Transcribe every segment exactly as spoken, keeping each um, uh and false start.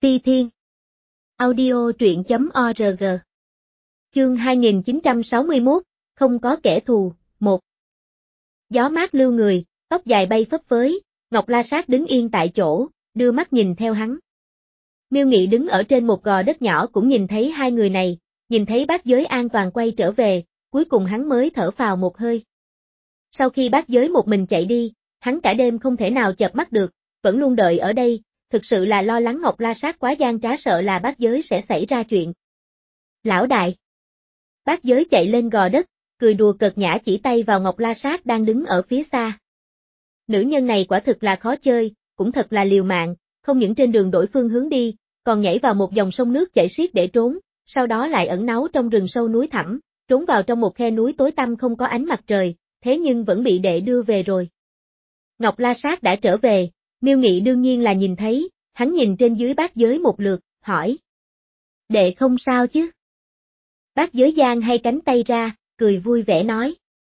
Ti Thiên. Audio truyện chấm org. Chương hai nghìn chín trăm sáu mươi mốt, không có kẻ thù, một. Gió mát lưu người, tóc dài bay phấp phới, Ngọc La Sát đứng yên tại chỗ, đưa mắt nhìn theo hắn. Miêu Nghị đứng ở trên một gò đất nhỏ cũng nhìn thấy hai người này, nhìn thấy bát giới an toàn quay trở về, cuối cùng hắn mới thở phào một hơi. Sau khi bát giới một mình chạy đi, hắn cả đêm không thể nào chợp mắt được, vẫn luôn đợi ở đây, thực sự là lo lắng Ngọc La Sát quá gian trá, sợ là bát giới sẽ xảy ra chuyện. Lão đại. Bát giới chạy lên gò đất, cười đùa cợt nhã chỉ tay vào Ngọc La Sát đang đứng ở phía xa. Nữ nhân này quả thực là khó chơi, cũng thật là liều mạng, không những trên đường đổi phương hướng đi, còn nhảy vào một dòng sông nước chảy xiết để trốn, sau đó lại ẩn náu trong rừng sâu núi thẳm, trốn vào trong một khe núi tối tăm không có ánh mặt trời, thế nhưng vẫn bị đệ đưa về rồi. Ngọc La Sát đã trở về, Miêu Nghị đương nhiên là nhìn thấy, hắn nhìn trên dưới bát giới một lượt, hỏi. Đệ không sao chứ? Bát giới giang hay cánh tay ra, cười vui vẻ nói.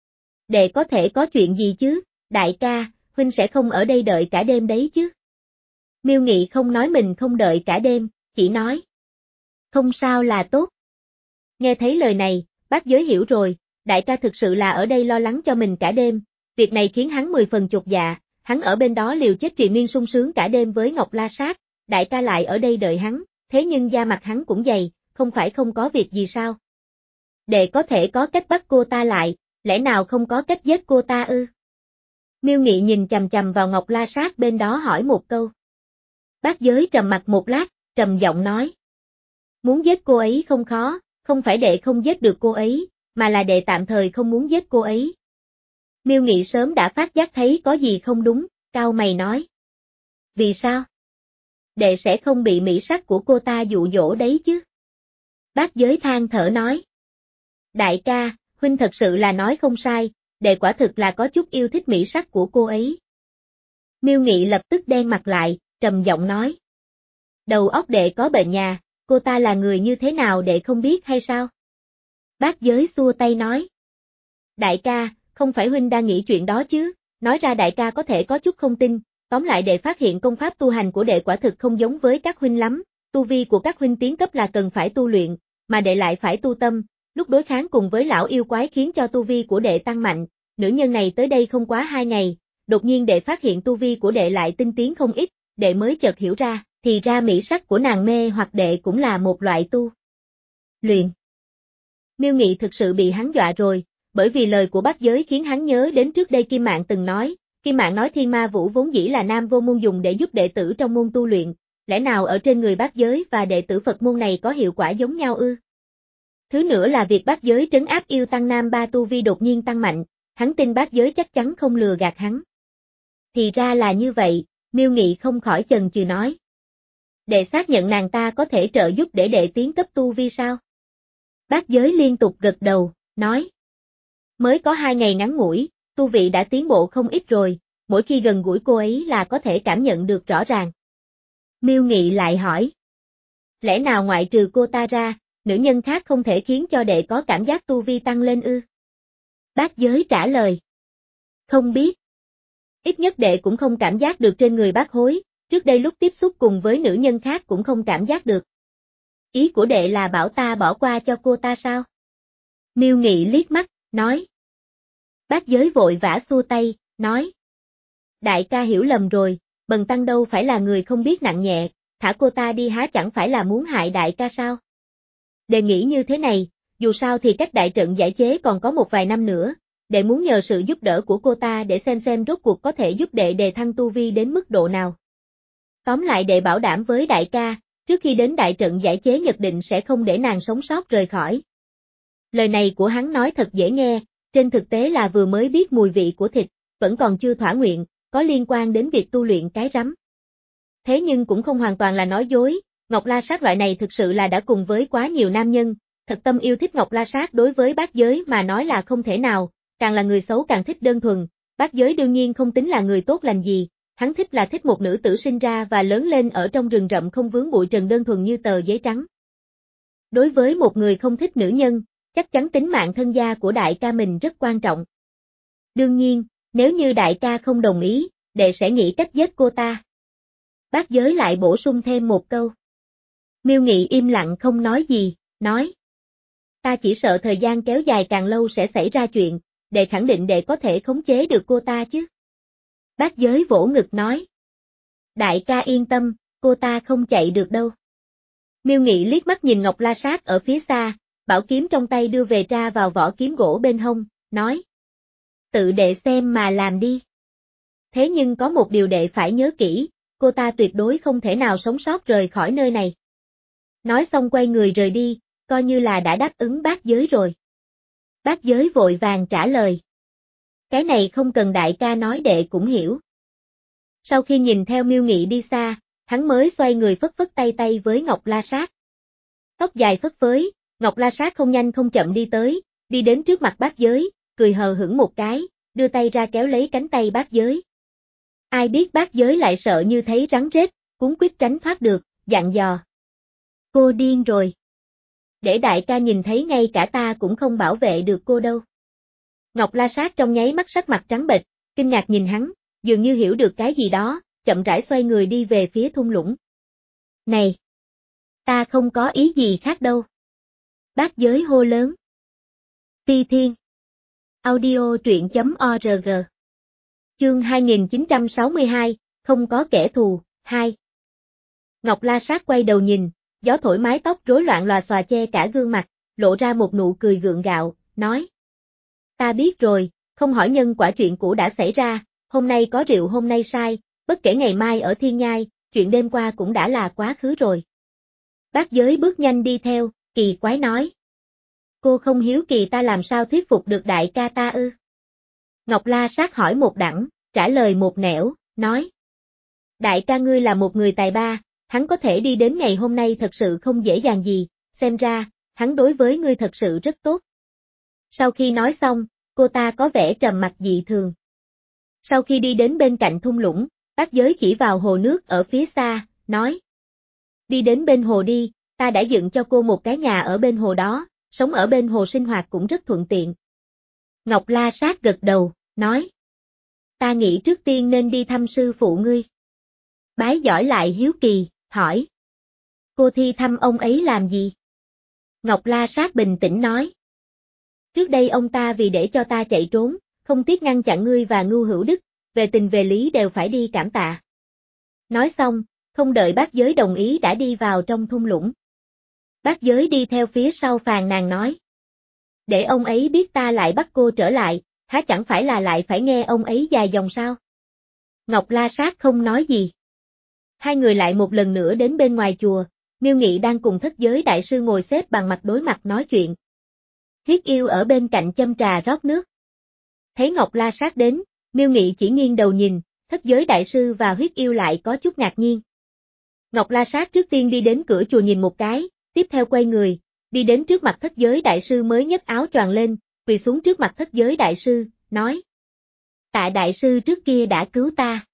Đệ có thể có chuyện gì chứ, đại ca, huynh sẽ không ở đây đợi cả đêm đấy chứ? Miêu Nghị không nói mình không đợi cả đêm, chỉ nói. Không sao là tốt. Nghe thấy lời này, bát giới hiểu rồi, đại ca thực sự là ở đây lo lắng cho mình cả đêm, việc này khiến hắn mười phần chột dạ, hắn ở bên đó liều chết triền miên sung sướng cả đêm với Ngọc La Sát, đại ca lại ở đây đợi hắn, thế nhưng da mặt hắn cũng dày, không phải không có việc gì sao? Đệ có thể có cách bắt cô ta lại, lẽ nào không có cách giết cô ta ư? Miêu Nghị nhìn chằm chằm vào Ngọc La Sát bên đó hỏi một câu. Bát giới trầm mặt một lát, trầm giọng nói. Muốn giết cô ấy không khó, không phải đệ không giết được cô ấy, mà là đệ tạm thời không muốn giết cô ấy. Miêu Nghị sớm đã phát giác thấy có gì không đúng, cau mày nói. Vì sao? Đệ sẽ không bị mỹ sắc của cô ta dụ dỗ đấy chứ. Bát giới than thở nói. Đại ca, huynh thật sự là nói không sai, đệ quả thực là có chút yêu thích mỹ sắc của cô ấy. Miêu Nghị lập tức đen mặt lại, trầm giọng nói. Đầu óc đệ có bệnh nhà, cô ta là người như thế nào đệ không biết hay sao? Bát giới xua tay nói. Đại ca, không phải huynh đang nghĩ chuyện đó chứ, nói ra đại ca có thể có chút không tin, tóm lại đệ phát hiện công pháp tu hành của đệ quả thực không giống với các huynh lắm, tu vi của các huynh tiến cấp là cần phải tu luyện, mà đệ lại phải tu tâm, lúc đối kháng cùng với lão yêu quái khiến cho tu vi của đệ tăng mạnh, nữ nhân này tới đây không quá hai ngày, đột nhiên đệ phát hiện tu vi của đệ lại tinh tiến không ít, đệ mới chợt hiểu ra, thì ra mỹ sắc của nàng mê hoặc đệ cũng là một loại tu luyện. Miêu Nghị thực sự bị hắn dọa rồi, bởi vì lời của bát giới khiến hắn nhớ đến trước đây Kim Mạn từng nói, Kim Mạn nói Thiên Ma Vũ vốn dĩ là nam vô môn dùng để giúp đệ tử trong môn tu luyện, lẽ nào ở trên người bát giới và đệ tử Phật môn này có hiệu quả giống nhau ư? Thứ nữa là việc bát giới trấn áp yêu tăng nam ba tu vi đột nhiên tăng mạnh, hắn tin bát giới chắc chắn không lừa gạt hắn. Thì ra là như vậy, Miêu Nghị không khỏi chần chừ nói. Đệ xác nhận nàng ta có thể trợ giúp để đệ tiến cấp tu vi sao? Bát giới liên tục gật đầu, nói. Mới có hai ngày ngắn ngủi, tu vị đã tiến bộ không ít rồi, mỗi khi gần gũi cô ấy là có thể cảm nhận được rõ ràng. Miêu Nghị lại hỏi. Lẽ nào ngoại trừ cô ta ra, nữ nhân khác không thể khiến cho đệ có cảm giác tu vi tăng lên ư? Bát giới trả lời. Không biết. Ít nhất đệ cũng không cảm giác được trên người bác hối, trước đây lúc tiếp xúc cùng với nữ nhân khác cũng không cảm giác được. Ý của đệ là bảo ta bỏ qua cho cô ta sao? Miêu Nghị liếc mắt, nói. Bát giới vội vã xua tay, nói. Đại ca hiểu lầm rồi, Bần Tăng đâu phải là người không biết nặng nhẹ, thả cô ta đi há chẳng phải là muốn hại đại ca sao? Đệ nghĩ như thế này, dù sao thì cách đại trận giải chế còn có một vài năm nữa, đệ muốn nhờ sự giúp đỡ của cô ta để xem xem rốt cuộc có thể giúp đệ đề thăng tu vi đến mức độ nào. Tóm lại đệ bảo đảm với đại ca, trước khi đến đại trận giải chế nhất định sẽ không để nàng sống sót rời khỏi. Lời này của hắn nói thật dễ nghe, trên thực tế là vừa mới biết mùi vị của thịt, vẫn còn chưa thỏa nguyện, có liên quan đến việc tu luyện cái rắm. Thế nhưng cũng không hoàn toàn là nói dối, Ngọc La Sát loại này thực sự là đã cùng với quá nhiều nam nhân, thật tâm yêu thích Ngọc La Sát đối với bát giới mà nói là không thể nào, càng là người xấu càng thích đơn thuần, bát giới đương nhiên không tính là người tốt lành gì, hắn thích là thích một nữ tử sinh ra và lớn lên ở trong rừng rậm không vướng bụi trần đơn thuần như tờ giấy trắng. Đối với một người không thích nữ nhân, chắc chắn tính mạng thân gia của đại ca mình rất quan trọng. Đương nhiên, nếu như đại ca không đồng ý, đệ sẽ nghĩ cách giết cô ta. Bát giới lại bổ sung thêm một câu. Miêu Nghị im lặng không nói gì, nói. Ta chỉ sợ thời gian kéo dài càng lâu sẽ xảy ra chuyện, để khẳng định để có thể khống chế được cô ta chứ. Bác Giới vỗ ngực nói. Đại ca yên tâm, cô ta không chạy được đâu. Miêu Nghị liếc mắt nhìn Ngọc La Sát ở phía xa, bảo kiếm trong tay đưa về tra vào vỏ kiếm gỗ bên hông, nói. Tự đệ xem mà làm đi. Thế nhưng có một điều đệ phải nhớ kỹ, cô ta tuyệt đối không thể nào sống sót rời khỏi nơi này. Nói xong quay người rời đi, coi như là đã đáp ứng Bác Giới rồi. Bác Giới vội vàng trả lời. Cái này không cần đại ca nói đệ cũng hiểu. Sau khi nhìn theo Miêu Nghị đi xa, hắn mới xoay người phất phất tay tay với Ngọc La Sát. Tóc dài phất phới, Ngọc La Sát không nhanh không chậm đi tới, đi đến trước mặt Bác Giới, cười hờ hững một cái, đưa tay ra kéo lấy cánh tay Bác Giới. Ai biết Bác Giới lại sợ như thấy rắn rết, cuống quýt tránh thoát được, dặn dò. Cô điên rồi. Để đại ca nhìn thấy ngay cả ta cũng không bảo vệ được cô đâu. Ngọc La Sát trong nháy mắt sắc mặt trắng bệch, kinh ngạc nhìn hắn, dường như hiểu được cái gì đó, chậm rãi xoay người đi về phía thung lũng. Này! Ta không có ý gì khác đâu. Bác Giới hô lớn. Phi Thiên. Audio truyện chấm org. Chương hai nghìn chín trăm sáu mươi hai, không có kẻ thù, hai. Ngọc La Sát quay đầu nhìn, gió thổi mái tóc rối loạn lòa xòa che cả gương mặt, lộ ra một nụ cười gượng gạo, nói. Ta biết rồi, không hỏi nhân quả chuyện cũ đã xảy ra, hôm nay có rượu hôm nay sai, bất kể ngày mai ở Thiên Nhai, chuyện đêm qua cũng đã là quá khứ rồi. Bác Giới bước nhanh đi theo, kỳ quái nói. Cô không hiếu kỳ ta làm sao thuyết phục được đại ca ta ư? Ngọc La Sát hỏi một đẳng, trả lời một nẻo, nói. Đại ca ngươi là một người tài ba, hắn có thể đi đến ngày hôm nay thật sự không dễ dàng gì, xem ra, hắn đối với ngươi thật sự rất tốt. Sau khi nói xong, cô ta có vẻ trầm mặc dị thường. Sau khi đi đến bên cạnh thung lũng, Bác Giới chỉ vào hồ nước ở phía xa, nói. Đi đến bên hồ đi, ta đã dựng cho cô một cái nhà ở bên hồ đó, sống ở bên hồ sinh hoạt cũng rất thuận tiện. Ngọc La Sát gật đầu, nói. Ta nghĩ trước tiên nên đi thăm sư phụ ngươi. Bái giỏi lại hiếu kỳ, hỏi. Cô thi thăm ông ấy làm gì? Ngọc La Sát bình tĩnh nói. Trước đây ông ta vì để cho ta chạy trốn, không tiếc ngăn chặn ngươi và Ngưu Hữu Đức, về tình về lý đều phải đi cảm tạ. Nói xong, không đợi Bác Giới đồng ý đã đi vào trong thung lũng. Bác Giới đi theo phía sau phàn nàn nói. Để ông ấy biết ta lại bắt cô trở lại, há chẳng phải là lại phải nghe ông ấy dài dòng sao? Ngọc La Sát không nói gì. Hai người lại một lần nữa đến bên ngoài chùa, Miêu Nghị đang cùng Thất Giới đại sư ngồi xếp bằng mặt đối mặt nói chuyện. Huyết Yêu ở bên cạnh châm trà rót nước. Thấy Ngọc La Sát đến, Miêu Nghị chỉ nghiêng đầu nhìn, Thất Giới đại sư và Huyết Yêu lại có chút ngạc nhiên. Ngọc La Sát trước tiên đi đến cửa chùa nhìn một cái, tiếp theo quay người, đi đến trước mặt Thất Giới đại sư mới nhấc áo choàng lên, quỳ xuống trước mặt Thất Giới đại sư, nói. Tạ đại sư trước kia đã cứu ta.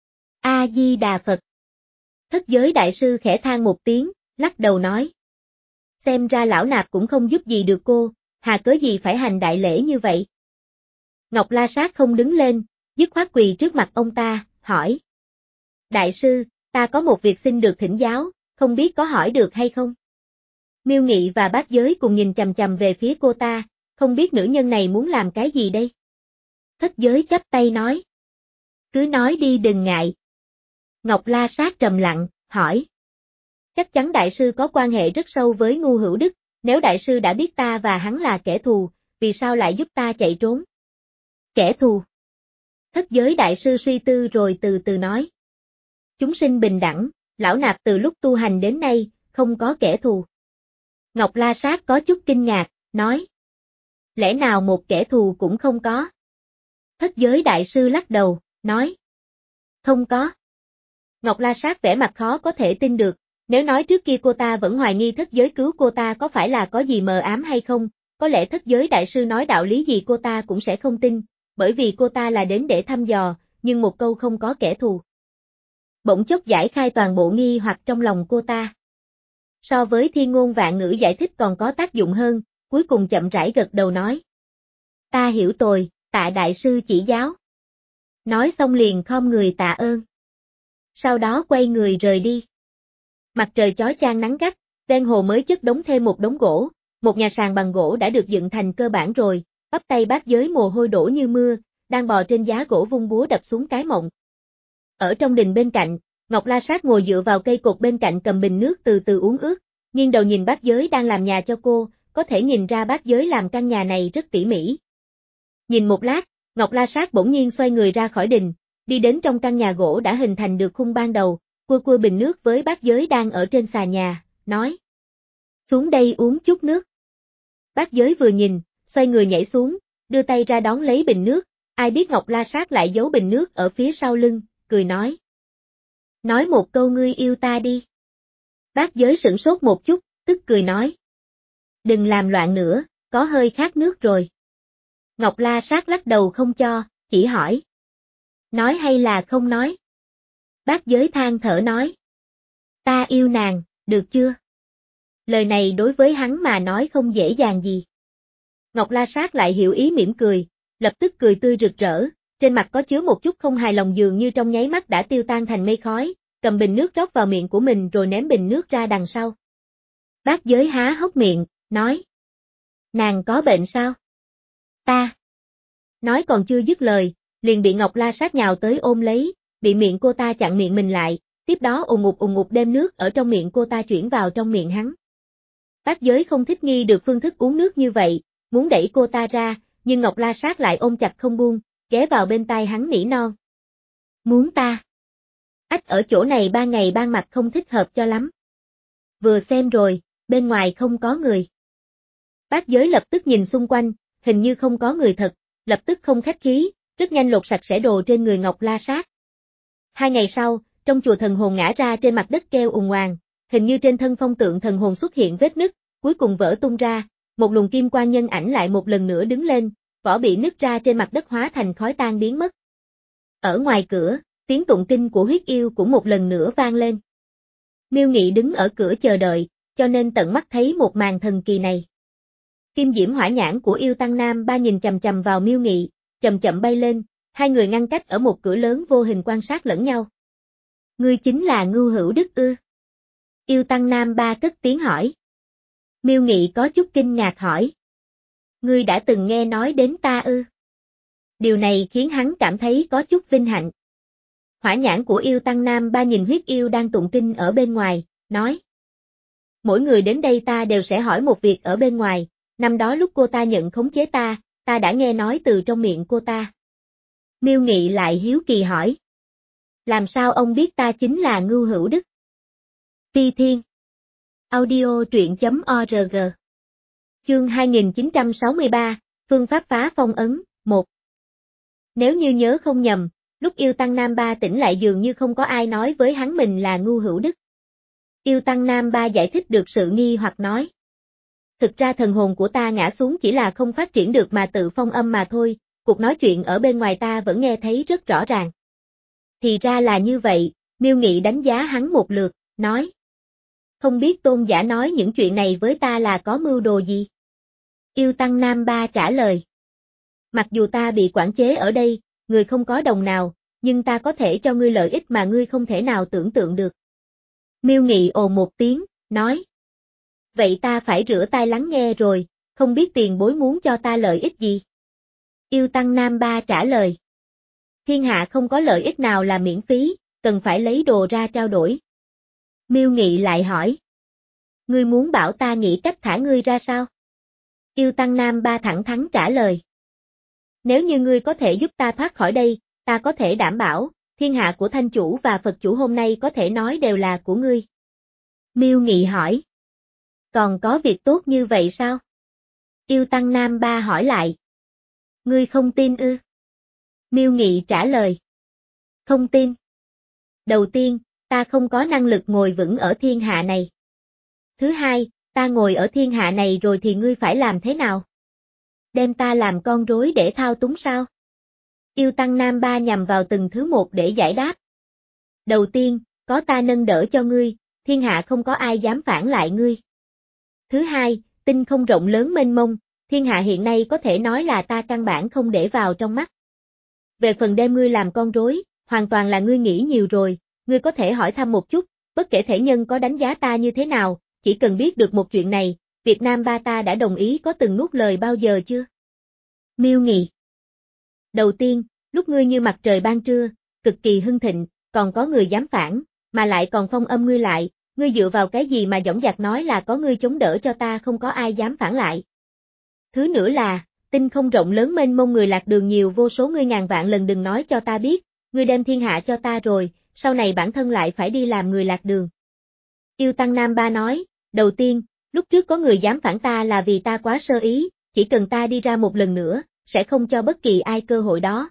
A-di-đà Phật. Thất Giới đại sư khẽ than một tiếng, lắc đầu nói. Xem ra lão nạp cũng không giúp gì được cô, hà cớ gì phải hành đại lễ như vậy. Ngọc La Sát không đứng lên, dứt khoát quỳ trước mặt ông ta, hỏi. Đại sư, ta có một việc xin được thỉnh giáo, không biết có hỏi được hay không? Miêu Nghị và Bác Giới cùng nhìn chằm chằm về phía cô ta, không biết nữ nhân này muốn làm cái gì đây? Thất Giới chắp tay nói. Cứ nói đi đừng ngại. Ngọc La Sát trầm lặng, hỏi. Chắc chắn đại sư có quan hệ rất sâu với Ngưu Hữu Đức, nếu đại sư đã biết ta và hắn là kẻ thù, vì sao lại giúp ta chạy trốn? Kẻ thù. Thất Giới đại sư suy tư rồi từ từ nói. Chúng sinh bình đẳng, lão nạp từ lúc tu hành đến nay, không có kẻ thù. Ngọc La Sát có chút kinh ngạc, nói. Lẽ nào một kẻ thù cũng không có? Thất Giới đại sư lắc đầu, nói. Không có. Ngọc La Sát vẻ mặt khó có thể tin được, nếu nói trước kia cô ta vẫn hoài nghi Thất Giới cứu cô ta có phải là có gì mờ ám hay không, có lẽ Thất Giới đại sư nói đạo lý gì cô ta cũng sẽ không tin, bởi vì cô ta là đến để thăm dò, nhưng một câu không có kẻ thù. Bỗng chốc giải khai toàn bộ nghi hoặc trong lòng cô ta. So với thiên ngôn vạn ngữ giải thích còn có tác dụng hơn, cuối cùng chậm rãi gật đầu nói. Ta hiểu rồi, tạ đại sư chỉ giáo. Nói xong liền khom người tạ ơn. Sau đó quay người rời đi. Mặt trời chói chang nắng gắt, ven hồ mới chất đống thêm một đống gỗ, một nhà sàn bằng gỗ đã được dựng thành cơ bản rồi, bắp tay Bác Giới mồ hôi đổ như mưa, đang bò trên giá gỗ vung búa đập xuống cái mộng. Ở trong đình bên cạnh, Ngọc La Sát ngồi dựa vào cây cột bên cạnh cầm bình nước từ từ uống ướt, nghiêng đầu nhìn Bác Giới đang làm nhà cho cô, có thể nhìn ra Bác Giới làm căn nhà này rất tỉ mỉ. Nhìn một lát, Ngọc La Sát bỗng nhiên xoay người ra khỏi đình, đi đến trong căn nhà gỗ đã hình thành được khung ban đầu, cua cua bình nước với Bác Giới đang ở trên xà nhà, nói: "Xuống đây uống chút nước." Bác Giới vừa nhìn, xoay người nhảy xuống, đưa tay ra đón lấy bình nước, ai biết Ngọc La Sát lại giấu bình nước ở phía sau lưng, cười nói: "Nói một câu ngươi yêu ta đi." Bác Giới sửng sốt một chút, tức cười nói: "Đừng làm loạn nữa, có hơi khát nước rồi." Ngọc La Sát lắc đầu không cho, chỉ hỏi: "Nói hay là không nói?" Bác Giới than thở nói: "Ta yêu nàng, được chưa?" Lời này đối với hắn mà nói không dễ dàng gì. Ngọc La Sát lại hiểu ý mỉm cười, lập tức cười tươi rực rỡ, trên mặt có chứa một chút không hài lòng dường như trong nháy mắt đã tiêu tan thành mây khói, cầm bình nước rót vào miệng của mình rồi ném bình nước ra đằng sau. Bác Giới há hốc miệng, nói: "Nàng có bệnh sao?" "Ta." Nói còn chưa dứt lời, liền bị Ngọc La Sát nhào tới ôm lấy, bị miệng cô ta chặn miệng mình lại, tiếp đó ùng ục ùng ục đem nước ở trong miệng cô ta chuyển vào trong miệng hắn. Bác Giới không thích nghi được phương thức uống nước như vậy, muốn đẩy cô ta ra, nhưng Ngọc La Sát lại ôm chặt không buông, ghé vào bên tai hắn nỉ non: "Muốn ta?" Ách ở chỗ này ban ngày ban mặt không thích hợp cho lắm. Vừa xem rồi, bên ngoài không có người. Bác Giới lập tức nhìn xung quanh, hình như không có người thật, lập tức không khách khí, rất nhanh lột sạch sẽ đồ trên người Ngọc La Sát. Hai ngày sau, trong chùa thần hồn ngã ra trên mặt đất kêu ùng oàng, hình như trên thân phong tượng thần hồn xuất hiện vết nứt, cuối cùng vỡ tung ra, một luồng kim quang nhân ảnh lại một lần nữa đứng lên, vỏ bị nứt ra trên mặt đất hóa thành khói tan biến mất. Ở ngoài cửa, tiếng tụng kinh của huyết yêu cũng một lần nữa vang lên. Miêu Nghị đứng ở cửa chờ đợi, cho nên tận mắt thấy một màn thần kỳ này. Kim diễm hỏa nhãn của yêu tăng nam ba nhìn chằm chằm vào Miêu Nghị, chậm chậm bay lên, hai người ngăn cách ở một cửa lớn vô hình quan sát lẫn nhau. "Ngươi chính là Ngưu Hữu Đức ư?" Yêu tăng nam ba cất tiếng hỏi. Miêu Nghị có chút kinh ngạc hỏi: "Ngươi đã từng nghe nói đến ta ư?" Điều này khiến hắn cảm thấy có chút vinh hạnh. Hỏa nhãn của yêu tăng nam ba nhìn huyết yêu đang tụng kinh ở bên ngoài, nói: "Mỗi người đến đây ta đều sẽ hỏi một việc ở bên ngoài, năm đó lúc cô ta nhận khống chế ta, ta đã nghe nói từ trong miệng cô ta." Miêu Nghị lại hiếu kỳ hỏi: "Làm sao ông biết ta chính là Ngưu Hữu Đức?" Phi Thiên Audio truyện chấm org Chương hai nghìn chín trăm sáu mươi ba, Phương pháp phá phong ấn, một. Nếu như nhớ không nhầm, lúc yêu tăng nam ba tỉnh lại dường như không có ai nói với hắn mình là Ngưu Hữu Đức. Yêu tăng nam ba giải thích được sự nghi hoặc nói: "Thực ra thần hồn của ta ngã xuống chỉ là không phát triển được mà tự phong âm mà thôi, cuộc nói chuyện ở bên ngoài ta vẫn nghe thấy rất rõ ràng." Thì ra là như vậy, Miêu Nghị đánh giá hắn một lượt, nói: "Không biết tôn giả nói những chuyện này với ta là có mưu đồ gì?" Yêu tăng nam ba trả lời: "Mặc dù ta bị quản chế ở đây, người không có đồng nào, nhưng ta có thể cho ngươi lợi ích mà ngươi không thể nào tưởng tượng được." Miêu Nghị ồ một tiếng, nói: "Vậy ta phải rửa tai lắng nghe rồi, không biết tiền bối muốn cho ta lợi ích gì?" Yêu tăng nam ba trả lời: "Thiên hạ không có lợi ích nào là miễn phí, cần phải lấy đồ ra trao đổi." Miêu Nghị lại hỏi: "Ngươi muốn bảo ta nghĩ cách thả ngươi ra sao?" Yêu tăng nam ba thẳng thắn trả lời: "Nếu như ngươi có thể giúp ta thoát khỏi đây, ta có thể đảm bảo, thiên hạ của Thanh Chủ và Phật Chủ hôm nay có thể nói đều là của ngươi." Miêu Nghị hỏi: "Còn có việc tốt như vậy sao?" Yêu tăng nam ba hỏi lại: "Ngươi không tin ư?" Miêu Nghị trả lời: "Không tin. Đầu tiên, ta không có năng lực ngồi vững ở thiên hạ này. Thứ hai, ta ngồi ở thiên hạ này rồi thì ngươi phải làm thế nào? Đem ta làm con rối để thao túng sao?" Yêu tăng nam ba nhằm vào từng thứ một để giải đáp. "Đầu tiên, có ta nâng đỡ cho ngươi, thiên hạ không có ai dám phản lại ngươi. Thứ hai, tinh không rộng lớn mênh mông, thiên hạ hiện nay có thể nói là ta căn bản không để vào trong mắt. Về phần đem ngươi làm con rối, hoàn toàn là ngươi nghĩ nhiều rồi, ngươi có thể hỏi thăm một chút, bất kể thể nhân có đánh giá ta như thế nào, chỉ cần biết được một chuyện này, Việt Nam ba ta đã đồng ý có từng nuốt lời bao giờ chưa? Miêu Nghị. Đầu tiên, lúc ngươi như mặt trời ban trưa, cực kỳ hưng thịnh, còn có người dám phản, mà lại còn phong âm ngươi lại, ngươi dựa vào cái gì mà dõng dạc nói là có ngươi chống đỡ cho ta không có ai dám phản lại. Thứ nữa là, tinh không rộng lớn mênh mông người lạc đường nhiều vô số ngươi ngàn vạn lần đừng nói cho ta biết, ngươi đem thiên hạ cho ta rồi, sau này bản thân lại phải đi làm người lạc đường. Yêu Tăng Nam Ba nói, đầu tiên, lúc trước có người dám phản ta là vì ta quá sơ ý, chỉ cần ta đi ra một lần nữa, sẽ không cho bất kỳ ai cơ hội đó.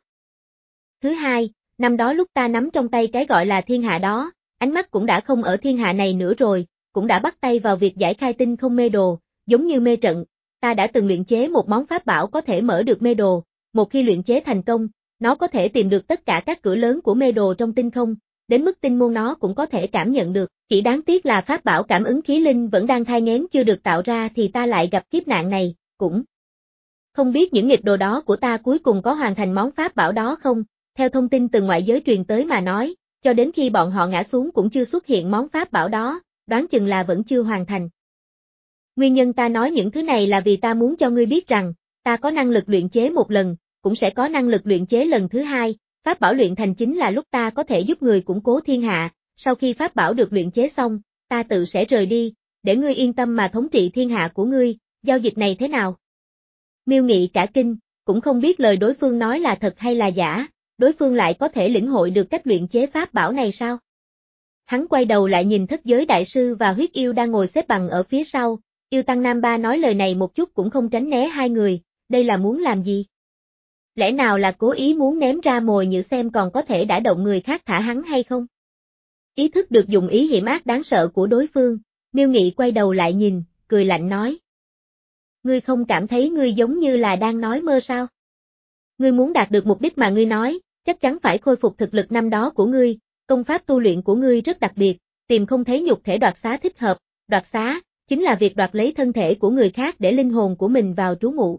Thứ hai, năm đó lúc ta nắm trong tay cái gọi là thiên hạ đó, ánh mắt cũng đã không ở thiên hạ này nữa rồi, cũng đã bắt tay vào việc giải khai tinh không mê đồ, giống như mê trận, ta đã từng luyện chế một món pháp bảo có thể mở được mê đồ, một khi luyện chế thành công, nó có thể tìm được tất cả các cửa lớn của mê đồ trong tinh không, đến mức tinh môn nó cũng có thể cảm nhận được, chỉ đáng tiếc là pháp bảo cảm ứng khí linh vẫn đang thai nghén chưa được tạo ra thì ta lại gặp kiếp nạn này, cũng không biết những nghịch đồ đó của ta cuối cùng có hoàn thành món pháp bảo đó không, theo thông tin từ ngoại giới truyền tới mà nói, cho đến khi bọn họ ngã xuống cũng chưa xuất hiện món pháp bảo đó, đoán chừng là vẫn chưa hoàn thành. Nguyên nhân ta nói những thứ này là vì ta muốn cho ngươi biết rằng, ta có năng lực luyện chế một lần, cũng sẽ có năng lực luyện chế lần thứ hai, pháp bảo luyện thành chính là lúc ta có thể giúp người củng cố thiên hạ, sau khi pháp bảo được luyện chế xong, ta tự sẽ rời đi, để ngươi yên tâm mà thống trị thiên hạ của ngươi, giao dịch này thế nào? Miêu Nghị cả kinh, cũng không biết lời đối phương nói là thật hay là giả, đối phương lại có thể lĩnh hội được cách luyện chế pháp bảo này sao? Hắn quay đầu lại nhìn Thất Giới Đại Sư và Huyết Yêu đang ngồi xếp bằng ở phía sau, Yêu Tăng Nam Ba nói lời này một chút cũng không tránh né hai người, đây là muốn làm gì? Lẽ nào là cố ý muốn ném ra mồi nhử xem còn có thể đả động người khác thả hắn hay không? Ý thức được dụng ý hiểm ác đáng sợ của đối phương, Miêu Nghị quay đầu lại nhìn, cười lạnh nói. Ngươi không cảm thấy ngươi giống như là đang nói mơ sao? Ngươi muốn đạt được mục đích mà ngươi nói, chắc chắn phải khôi phục thực lực năm đó của ngươi, công pháp tu luyện của ngươi rất đặc biệt, tìm không thấy nhục thể đoạt xá thích hợp, đoạt xá, chính là việc đoạt lấy thân thể của người khác để linh hồn của mình vào trú ngụ.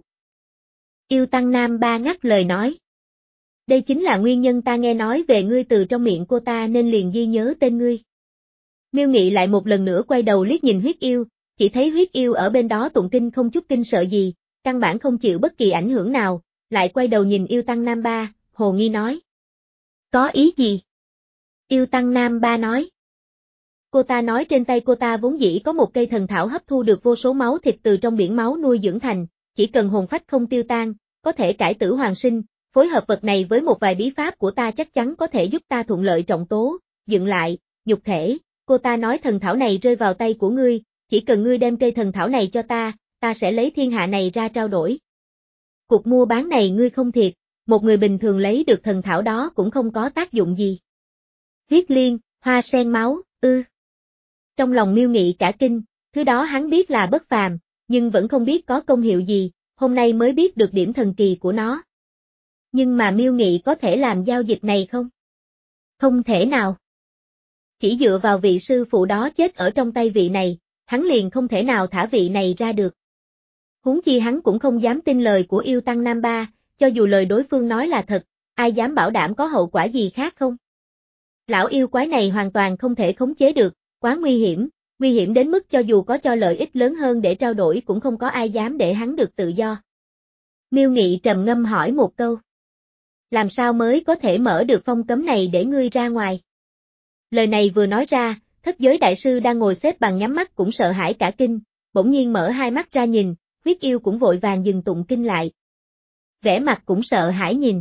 Yêu Tăng Nam Ba ngắt lời nói. Đây chính là nguyên nhân ta nghe nói về ngươi từ trong miệng cô ta nên liền ghi nhớ tên ngươi. Miêu Nghị lại một lần nữa quay đầu liếc nhìn Huyết Yêu, chỉ thấy Huyết Yêu ở bên đó tụng kinh không chút kinh sợ gì, căn bản không chịu bất kỳ ảnh hưởng nào, lại quay đầu nhìn Yêu Tăng Nam Ba, hồ nghi nói. Có ý gì? Yêu Tăng Nam Ba nói. Cô ta nói trên tay cô ta vốn dĩ có một cây thần thảo hấp thu được vô số máu thịt từ trong biển máu nuôi dưỡng thành, chỉ cần hồn phách không tiêu tan, có thể cải tử hoàn sinh, phối hợp vật này với một vài bí pháp của ta chắc chắn có thể giúp ta thuận lợi trọng tố, dựng lại, nhục thể, cô ta nói thần thảo này rơi vào tay của ngươi, chỉ cần ngươi đem cây thần thảo này cho ta, ta sẽ lấy thiên hạ này ra trao đổi. Cuộc mua bán này ngươi không thiệt, một người bình thường lấy được thần thảo đó cũng không có tác dụng gì. Huyết liên, hoa sen máu, ư. Trong lòng Miêu Nghị cả kinh, thứ đó hắn biết là bất phàm, nhưng vẫn không biết có công hiệu gì, hôm nay mới biết được điểm thần kỳ của nó. Nhưng mà Miêu Nghị có thể làm giao dịch này không? Không thể nào. Chỉ dựa vào vị sư phụ đó chết ở trong tay vị này, hắn liền không thể nào thả vị này ra được. Huống chi hắn cũng không dám tin lời của Yêu Tăng Nam Ba, cho dù lời đối phương nói là thật, ai dám bảo đảm có hậu quả gì khác không? Lão yêu quái này hoàn toàn không thể khống chế được, quá nguy hiểm, nguy hiểm đến mức cho dù có cho lợi ích lớn hơn để trao đổi cũng không có ai dám để hắn được tự do. Miêu Nghị trầm ngâm hỏi một câu. Làm sao mới có thể mở được phong cấm này để ngươi ra ngoài? Lời này vừa nói ra, Thất Giới Đại Sư đang ngồi xếp bằng nhắm mắt cũng sợ hãi cả kinh, bỗng nhiên mở hai mắt ra nhìn, Huyết Yêu cũng vội vàng dừng tụng kinh lại. Vẻ mặt cũng sợ hãi nhìn.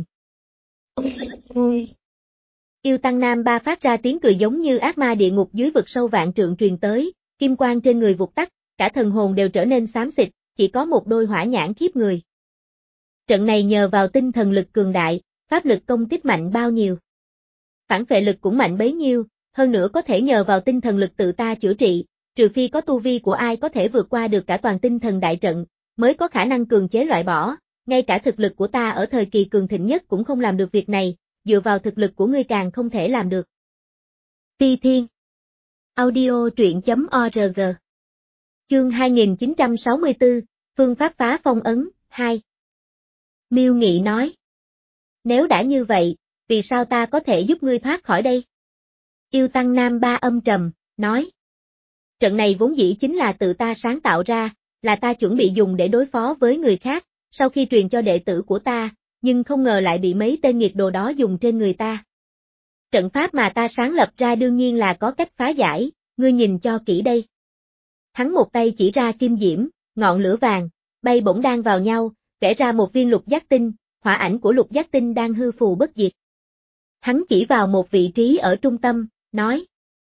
Ôi! Yêu Tăng Nam Ba phát ra tiếng cười giống như ác ma địa ngục dưới vực sâu vạn trượng truyền tới, kim quang trên người vụt tắt, cả thần hồn đều trở nên xám xịt, chỉ có một đôi hỏa nhãn khiếp người. Trận này nhờ vào tinh thần lực cường đại, pháp lực công kích mạnh bao nhiêu. Phản phệ lực cũng mạnh bấy nhiêu, hơn nữa có thể nhờ vào tinh thần lực tự ta chữa trị, trừ phi có tu vi của ai có thể vượt qua được cả toàn tinh thần đại trận, mới có khả năng cường chế loại bỏ, ngay cả thực lực của ta ở thời kỳ cường thịnh nhất cũng không làm được việc này, dựa vào thực lực của ngươi càng không thể làm được. Phi Thiên Audio truyện chấm org Chương hai nghìn chín trăm sáu mươi tư, Phương pháp phá phong ấn, hai. Miêu Nghị nói. Nếu đã như vậy, vì sao ta có thể giúp ngươi thoát khỏi đây? Yêu Tăng Nam Ba âm trầm, nói. trận này vốn dĩ chính là tự ta sáng tạo ra, là ta chuẩn bị dùng để đối phó với người khác, sau khi truyền cho đệ tử của ta, nhưng không ngờ lại bị mấy tên nghiệt đồ đó dùng trên người ta. Trận pháp mà ta sáng lập ra đương nhiên là có cách phá giải, ngươi nhìn cho kỹ đây. Hắn một tay chỉ ra kim diễm, ngọn lửa vàng, bay bổng đang vào nhau, vẽ ra một viên lục giác tinh, hỏa ảnh của lục giác tinh đang hư phù bất diệt. Hắn chỉ vào một vị trí ở trung tâm, nói.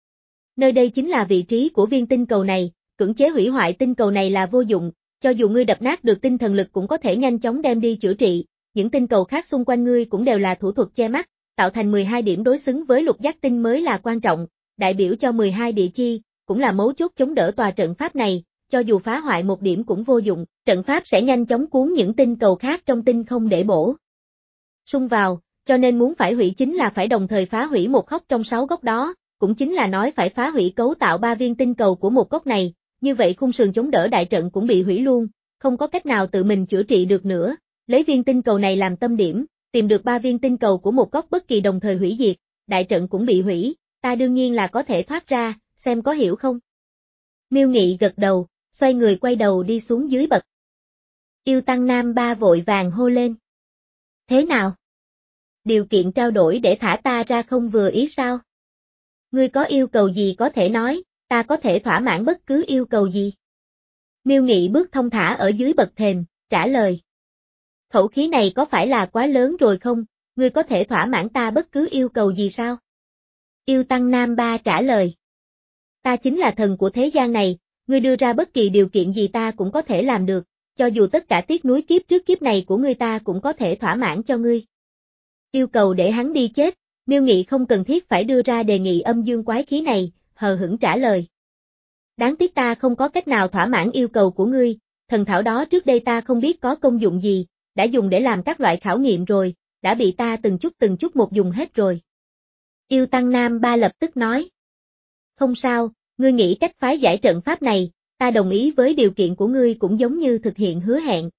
Nơi đây chính là vị trí của viên tinh cầu này, cưỡng chế hủy hoại tinh cầu này là vô dụng, cho dù ngươi đập nát được tinh thần lực cũng có thể nhanh chóng đem đi chữa trị, những tinh cầu khác xung quanh ngươi cũng đều là thủ thuật che mắt, tạo thành mười hai điểm đối xứng với lục giác tinh mới là quan trọng, đại biểu cho mười hai địa chi, cũng là mấu chốt chống đỡ tòa trận pháp này, cho dù phá hoại một điểm cũng vô dụng, trận pháp sẽ nhanh chóng cuốn những tinh cầu khác trong tinh không để bổ sung vào, cho nên muốn phải hủy chính là phải đồng thời phá hủy một góc trong sáu góc đó, cũng chính là nói phải phá hủy cấu tạo ba viên tinh cầu của một góc này, như vậy khung sườn chống đỡ đại trận cũng bị hủy luôn, không có cách nào tự mình chữa trị được nữa, lấy viên tinh cầu này làm tâm điểm, tìm được ba viên tinh cầu của một góc bất kỳ đồng thời hủy diệt, đại trận cũng bị hủy, ta đương nhiên là có thể thoát ra, xem có hiểu không? Miêu Nghị gật đầu, xoay người quay đầu đi xuống dưới bậc. Yêu Tăng Nam Ba vội vàng hô lên. Thế nào? Điều kiện trao đổi để thả ta ra không vừa ý sao? Ngươi có yêu cầu gì có thể nói, ta có thể thỏa mãn bất cứ yêu cầu gì. Miêu Nghị bước thông thả ở dưới bậc thềm, trả lời. Khẩu khí này có phải là quá lớn rồi không, ngươi có thể thỏa mãn ta bất cứ yêu cầu gì sao? Yêu Tăng Nam Ba trả lời. Ta chính là thần của thế gian này, ngươi đưa ra bất kỳ điều kiện gì ta cũng có thể làm được, cho dù tất cả tiếc nuối kiếp trước kiếp này của ngươi ta cũng có thể thỏa mãn cho ngươi. Yêu cầu để hắn đi chết, Miêu Nghị không cần thiết phải đưa ra đề nghị âm dương quái khí này, hờ hững trả lời. Đáng tiếc ta không có cách nào thỏa mãn yêu cầu của ngươi, thần thảo đó trước đây ta không biết có công dụng gì, đã dùng để làm các loại khảo nghiệm rồi, đã bị ta từng chút từng chút một dùng hết rồi. Yêu Tăng Nam Ba lập tức nói. Không sao, ngươi nghĩ cách phá giải trận pháp này, ta đồng ý với điều kiện của ngươi cũng giống như thực hiện hứa hẹn.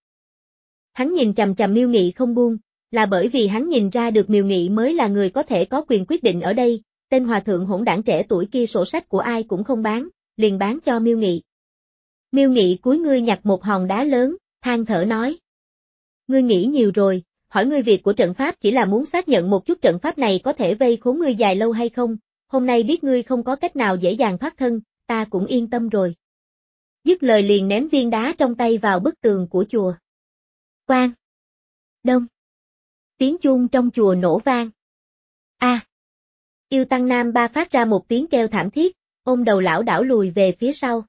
Hắn nhìn chằm chằm Miêu Nghị không buông, là bởi vì hắn nhìn ra được Miêu Nghị mới là người có thể có quyền quyết định ở đây, tên hòa thượng hỗn đảng trẻ tuổi kia sổ sách của ai cũng không bán, liền bán cho Miêu Nghị. Miêu Nghị cúi ngươi nhặt một hòn đá lớn, than thở nói. Ngươi nghĩ nhiều rồi, hỏi ngươi việc của trận pháp chỉ là muốn xác nhận một chút trận pháp này có thể vây khốn ngươi dài lâu hay không, hôm nay biết ngươi không có cách nào dễ dàng thoát thân, ta cũng yên tâm rồi. Dứt lời liền ném viên đá trong tay vào bức tường của chùa. Quang. Đông. Tiếng chuông trong chùa nổ vang. A. À. Yêu Tăng Nam Ba phát ra một tiếng kêu thảm thiết, ôm đầu lảo đảo lùi về phía sau.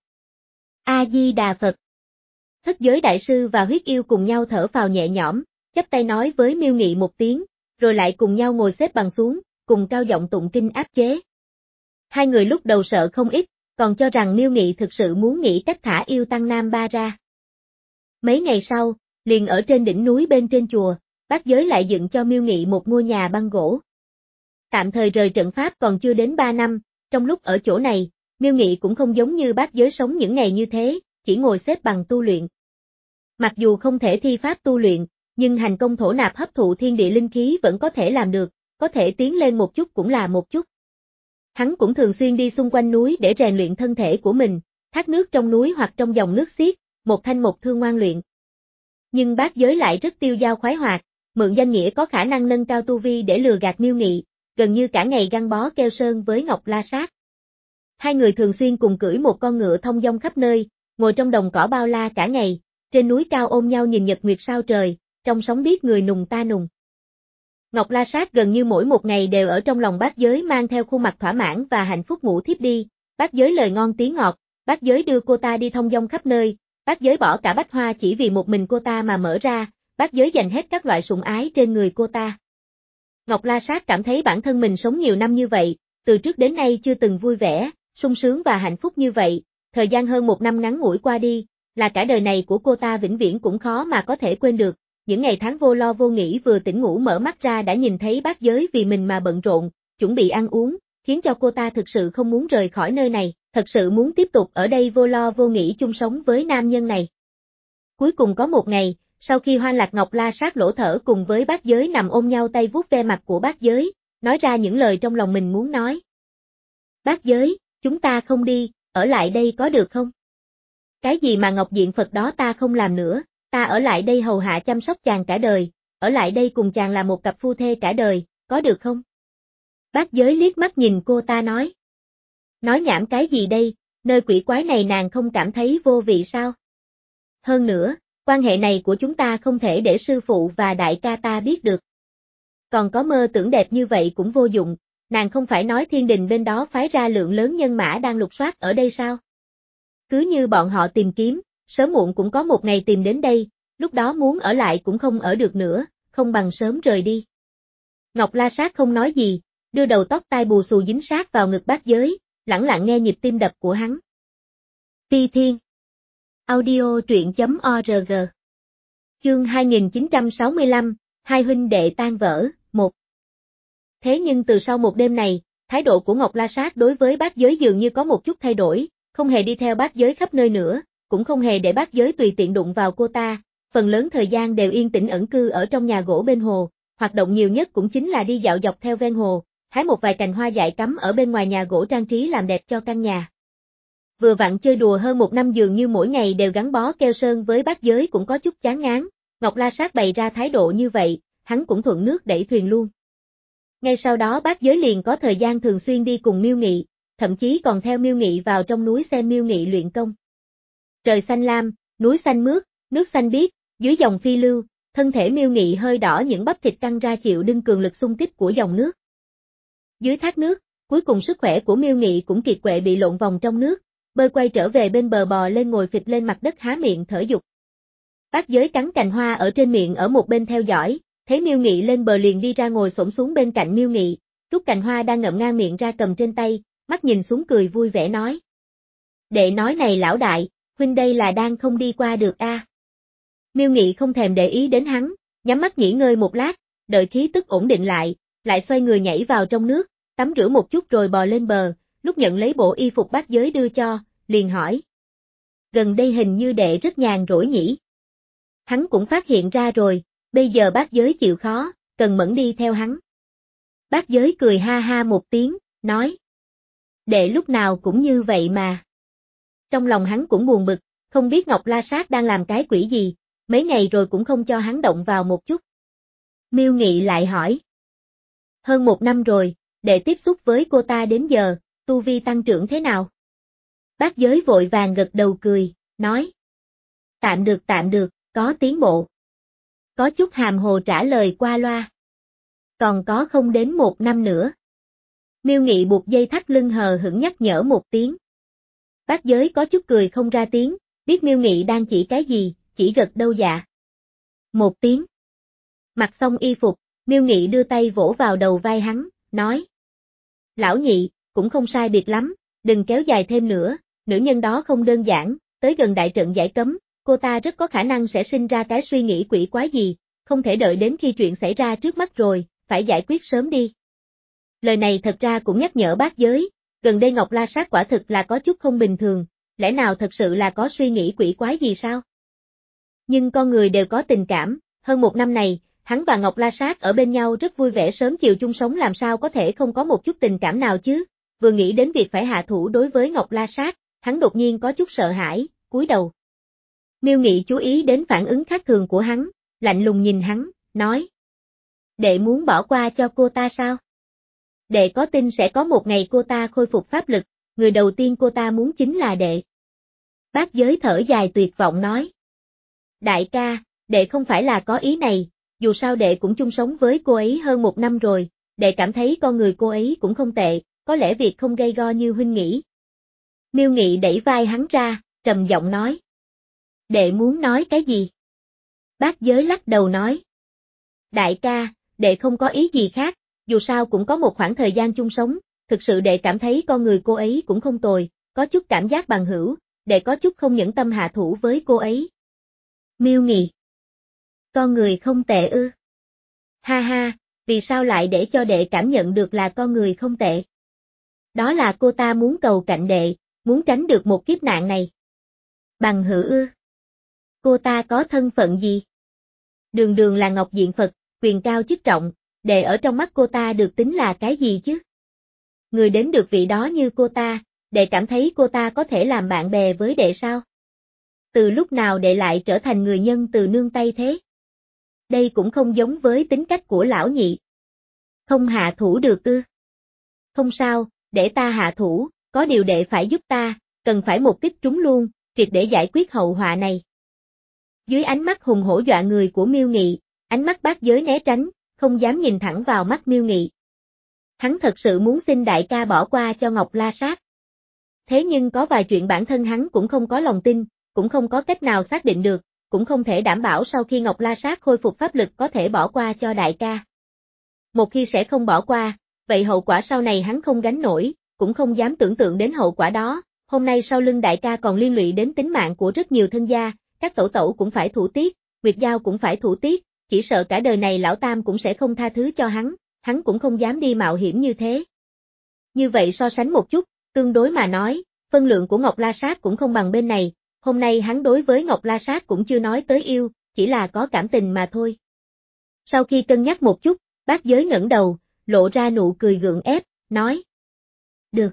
A Di Đà Phật. Thất giới đại sư và huyết yêu cùng nhau thở phào nhẹ nhõm, chắp tay nói với Miêu Nghị một tiếng, rồi lại cùng nhau ngồi xếp bằng xuống, cùng cao giọng tụng kinh áp chế. Hai người lúc đầu sợ không ít, còn cho rằng Miêu Nghị thực sự muốn nghĩ cách thả Yêu Tăng Nam Ba ra. Mấy ngày sau, liền ở trên đỉnh núi bên trên chùa, Bát Giới lại dựng cho Miêu Nghị một ngôi nhà băng gỗ. Tạm thời rời trận pháp còn chưa đến ba năm, trong lúc ở chỗ này, Miêu Nghị cũng không giống như Bát Giới sống những ngày như thế, chỉ ngồi xếp bằng tu luyện. Mặc dù không thể thi pháp tu luyện, nhưng hành công thổ nạp hấp thụ thiên địa linh khí vẫn có thể làm được, có thể tiến lên một chút cũng là một chút. Hắn cũng thường xuyên đi xung quanh núi để rèn luyện thân thể của mình, thác nước trong núi hoặc trong dòng nước xiết, một thanh một thương ngoan luyện. Nhưng Bát Giới lại rất tiêu dao khoái hoạt, mượn danh nghĩa có khả năng nâng cao tu vi để lừa gạt Miêu Nghị, gần như cả ngày gắn bó keo sơn với Ngọc La Sát. Hai người thường xuyên cùng cưỡi một con ngựa thông dong khắp nơi, ngồi trong đồng cỏ bao la cả ngày, trên núi cao ôm nhau nhìn nhật nguyệt sao trời, trong sóng biết người nùng ta nùng. Ngọc La Sát gần như mỗi một ngày đều ở trong lòng Bát Giới mang theo khuôn mặt thỏa mãn và hạnh phúc ngủ thiếp đi, Bát Giới lời ngon tiếng ngọt, Bát Giới đưa cô ta đi thông dong khắp nơi, Bát Giới bỏ cả bách hoa chỉ vì một mình cô ta mà mở ra, Bát Giới dành hết các loại sủng ái trên người cô ta. Ngọc La Sát cảm thấy bản thân mình sống nhiều năm như vậy, từ trước đến nay chưa từng vui vẻ, sung sướng và hạnh phúc như vậy, thời gian hơn một năm ngắn ngủi qua đi, là cả đời này của cô ta vĩnh viễn cũng khó mà có thể quên được. Những ngày tháng vô lo vô nghĩ vừa tỉnh ngủ mở mắt ra đã nhìn thấy Bát Giới vì mình mà bận rộn, chuẩn bị ăn uống, khiến cho cô ta thực sự không muốn rời khỏi nơi này, thật sự muốn tiếp tục ở đây vô lo vô nghĩ chung sống với nam nhân này. Cuối cùng có một ngày, sau khi Hoan Lạc Ngọc La Sát lỗ thở cùng với Bát Giới nằm ôm nhau tay vuốt ve mặt của Bát Giới, nói ra những lời trong lòng mình muốn nói. Bát Giới, chúng ta không đi, ở lại đây có được không? Cái gì mà Ngọc Diện Phật đó ta không làm nữa, ta ở lại đây hầu hạ chăm sóc chàng cả đời, ở lại đây cùng chàng là một cặp phu thê cả đời, có được không? Bác Giới liếc mắt nhìn cô ta nói. Nói nhảm cái gì đây, nơi quỷ quái này nàng không cảm thấy vô vị sao? Hơn nữa, quan hệ này của chúng ta không thể để sư phụ và đại ca ta biết được. Còn có mơ tưởng đẹp như vậy cũng vô dụng, nàng không phải nói thiên đình bên đó phái ra lượng lớn nhân mã đang lục soát ở đây sao? Cứ như bọn họ tìm kiếm, sớm muộn cũng có một ngày tìm đến đây, lúc đó muốn ở lại cũng không ở được nữa, không bằng sớm rời đi. Ngọc La Sát không nói gì, đưa đầu tóc tai bù xù dính sát vào ngực Bác Giới, lẳng lặng nghe nhịp tim đập của hắn. Phi Thiên Audio truyện.org Chương hai nghìn chín trăm sáu mươi lăm, Hai huynh đệ tan vỡ, một. Thế nhưng từ sau một đêm này, thái độ của Ngọc La Sát đối với Bác Giới dường như có một chút thay đổi, không hề đi theo Bác Giới khắp nơi nữa, cũng không hề để Bác Giới tùy tiện đụng vào cô ta, phần lớn thời gian đều yên tĩnh ẩn cư ở trong nhà gỗ bên hồ, hoạt động nhiều nhất cũng chính là đi dạo dọc theo ven hồ, hái một vài cành hoa dại cắm ở bên ngoài nhà gỗ trang trí làm đẹp cho căn nhà. Vừa vặn chơi đùa hơn một năm dường như mỗi ngày đều gắn bó keo sơn với Bác Giới cũng có chút chán ngán, Ngọc La Sát bày ra thái độ như vậy, hắn cũng thuận nước đẩy thuyền luôn. Ngay sau đó Bác Giới liền có thời gian thường xuyên đi cùng Miêu Nghị, thậm chí còn theo Miêu Nghị vào trong núi xem Miêu Nghị luyện công. Trời xanh lam, núi xanh mướt, nước xanh biếc, dưới dòng phi lưu, thân thể Miêu Nghị hơi đỏ những bắp thịt căng ra chịu đựng cường lực xung kích của dòng nước. Dưới thác nước, cuối cùng sức khỏe của Miêu Nghị cũng kiệt quệ bị lộn vòng trong nước, bơi quay trở về bên bờ bò lên ngồi phịch lên mặt đất há miệng thở dục. Bác Giới cắn cành hoa ở trên miệng ở một bên theo dõi, thấy Miêu Nghị lên bờ liền đi ra ngồi xổm xuống bên cạnh Miêu Nghị, rút cành hoa đang ngậm ngang miệng ra cầm trên tay, mắt nhìn xuống cười vui vẻ nói. Đệ nói này lão đại, huynh đây là đang không đi qua được a. À? Miêu Nghị không thèm để ý đến hắn, nhắm mắt nghỉ ngơi một lát, đợi khí tức ổn định lại, lại xoay người nhảy vào trong nước, tắm rửa một chút rồi bò lên bờ, lúc nhận lấy bộ y phục Bác Giới đưa cho, liền hỏi. Gần đây hình như đệ rất nhàn rỗi nhỉ. Hắn cũng phát hiện ra rồi, bây giờ Bác Giới chịu khó, cần mẫn đi theo hắn. Bác Giới cười ha ha một tiếng, nói. Đệ lúc nào cũng như vậy mà. Trong lòng hắn cũng buồn bực, không biết Ngọc La Sát đang làm cái quỷ gì, mấy ngày rồi cũng không cho hắn động vào một chút. Miêu Nghị lại hỏi. Hơn một năm rồi, đệ tiếp xúc với cô ta đến giờ, tu vi tăng trưởng thế nào? Bác Giới vội vàng gật đầu cười, nói. Tạm được tạm được, có tiến bộ. Có chút hàm hồ trả lời qua loa. Còn có không đến một năm nữa. Miêu Nghị buộc dây thắt lưng hờ hững nhắc nhở một tiếng. Bác Giới có chút cười không ra tiếng, biết Miêu Nghị đang chỉ cái gì, chỉ gật đầu dạ. Một tiếng. Mặc xong y phục, Miêu Nghị đưa tay vỗ vào đầu vai hắn, nói. Lão nhị, cũng không sai biệt lắm, đừng kéo dài thêm nữa, nữ nhân đó không đơn giản, tới gần đại trận giải cấm, cô ta rất có khả năng sẽ sinh ra cái suy nghĩ quỷ quái gì, không thể đợi đến khi chuyện xảy ra trước mắt rồi, phải giải quyết sớm đi. Lời này thật ra cũng nhắc nhở Bác Giới, gần đây Ngọc La Sát quả thực là có chút không bình thường, lẽ nào thật sự là có suy nghĩ quỷ quái gì sao? Nhưng con người đều có tình cảm, hơn một năm này, hắn và Ngọc La Sát ở bên nhau rất vui vẻ sớm chiều chung sống làm sao có thể không có một chút tình cảm nào chứ, vừa nghĩ đến việc phải hạ thủ đối với Ngọc La Sát, hắn đột nhiên có chút sợ hãi, cúi đầu. Miêu Nghị chú ý đến phản ứng khác thường của hắn, lạnh lùng nhìn hắn, nói. Đệ muốn bỏ qua cho cô ta sao? Đệ có tin sẽ có một ngày cô ta khôi phục pháp lực, người đầu tiên cô ta muốn chính là đệ. Bác Giới thở dài tuyệt vọng nói. Đại ca, đệ không phải là có ý này, dù sao đệ cũng chung sống với cô ấy hơn một năm rồi, đệ cảm thấy con người cô ấy cũng không tệ, có lẽ việc không gay go như huynh nghĩ. Miêu Nghị đẩy vai hắn ra, trầm giọng nói. Đệ muốn nói cái gì? Bác Giới lắc đầu nói. Đại ca, đệ không có ý gì khác, dù sao cũng có một khoảng thời gian chung sống, thực sự đệ cảm thấy con người cô ấy cũng không tồi, có chút cảm giác bằng hữu, đệ có chút không nhẫn tâm hạ thủ với cô ấy. Miêu Nghị. Con người không tệ ư? Ha ha, vì sao lại để cho đệ cảm nhận được là con người không tệ? Đó là cô ta muốn cầu cạnh đệ, muốn tránh được một kiếp nạn này. Bằng hữu ư? Cô ta có thân phận gì? Đường đường là Ngọc Diện Phật, quyền cao chức trọng, đệ ở trong mắt cô ta được tính là cái gì chứ? Người đến được vị đó như cô ta, đệ cảm thấy cô ta có thể làm bạn bè với đệ sao? Từ lúc nào đệ lại trở thành người nhân từ nương tay thế? Đây cũng không giống với tính cách của lão nhị. Không hạ thủ được ư? Không sao, để ta hạ thủ, có điều đệ phải giúp ta, cần phải một kích trúng luôn, triệt để giải quyết hậu họa này. Dưới ánh mắt hùng hổ dọa người của Miêu Nghị, ánh mắt bát giới né tránh, không dám nhìn thẳng vào mắt Miêu Nghị. Hắn thật sự muốn xin đại ca bỏ qua cho Ngọc La Sát. Thế nhưng có vài chuyện bản thân hắn cũng không có lòng tin, cũng không có cách nào xác định được, cũng không thể đảm bảo sau khi Ngọc La Sát khôi phục pháp lực có thể bỏ qua cho đại ca. Một khi sẽ không bỏ qua, vậy hậu quả sau này hắn không gánh nổi, cũng không dám tưởng tượng đến hậu quả đó. Hôm nay sau lưng đại ca còn liên lụy đến tính mạng của rất nhiều thân gia, các tẩu tẩu cũng phải thủ tiết, Nguyệt Giao cũng phải thủ tiết, chỉ sợ cả đời này lão tam cũng sẽ không tha thứ cho hắn, hắn cũng không dám đi mạo hiểm như thế. Như vậy so sánh một chút, tương đối mà nói, phân lượng của Ngọc La Sát cũng không bằng bên này, hôm nay hắn đối với Ngọc La Sát cũng chưa nói tới yêu, chỉ là có cảm tình mà thôi. Sau khi cân nhắc một chút, bát giới ngẩng đầu, lộ ra nụ cười gượng ép, nói. Được.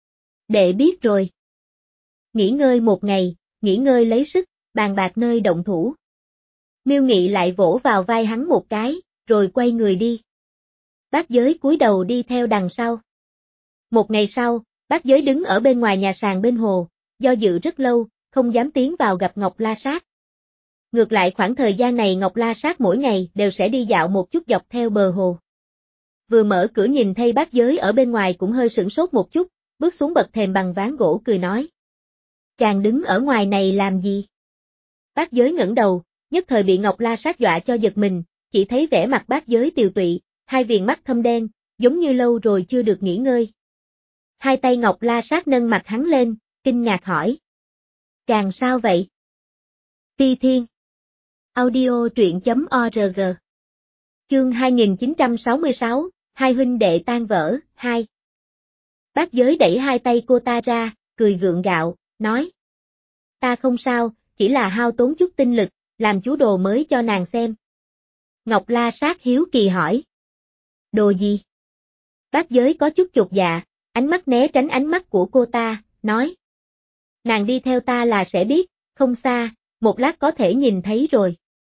Đệ biết rồi. Nghỉ ngơi một ngày, nghỉ ngơi lấy sức, bàn bạc nơi động thủ. Miêu Nghị lại vỗ vào vai hắn một cái, rồi quay người đi. Bát giới cúi đầu đi theo đằng sau. Một ngày sau, bát giới đứng ở bên ngoài nhà sàn bên hồ, do dự rất lâu, không dám tiến vào gặp Ngọc La Sát. Ngược lại khoảng thời gian này Ngọc La Sát mỗi ngày đều sẽ đi dạo một chút dọc theo bờ hồ. Vừa mở cửa nhìn thấy bát giới ở bên ngoài cũng hơi sửng sốt một chút, bước xuống bậc thềm bằng ván gỗ cười nói. Chàng đứng ở ngoài này làm gì? Bát giới ngẩng đầu, nhất thời bị Ngọc La Sát dọa cho giật mình, chỉ thấy vẻ mặt bát giới tiều tụy, hai viền mắt thâm đen, giống như lâu rồi chưa được nghỉ ngơi. Hai tay Ngọc La Sát nâng mặt hắn lên, kinh ngạc hỏi. Chàng sao vậy? Phi Thiên. Audio truyện chấm org. Chương hai nghìn chín trăm sáu mươi sáu, hai huynh đệ tan vỡ, hai. Bát giới đẩy hai tay cô ta ra, cười gượng gạo, nói. Ta không sao, chỉ là hao tốn chút tinh lực, làm chú đồ mới cho nàng xem. Ngọc La Sát hiếu kỳ hỏi. Đồ gì? Bát giới có chút chột dạ, ánh mắt né tránh ánh mắt của cô ta, nói. Nàng đi theo ta là sẽ biết, không xa, một lát có thể nhìn thấy rồi.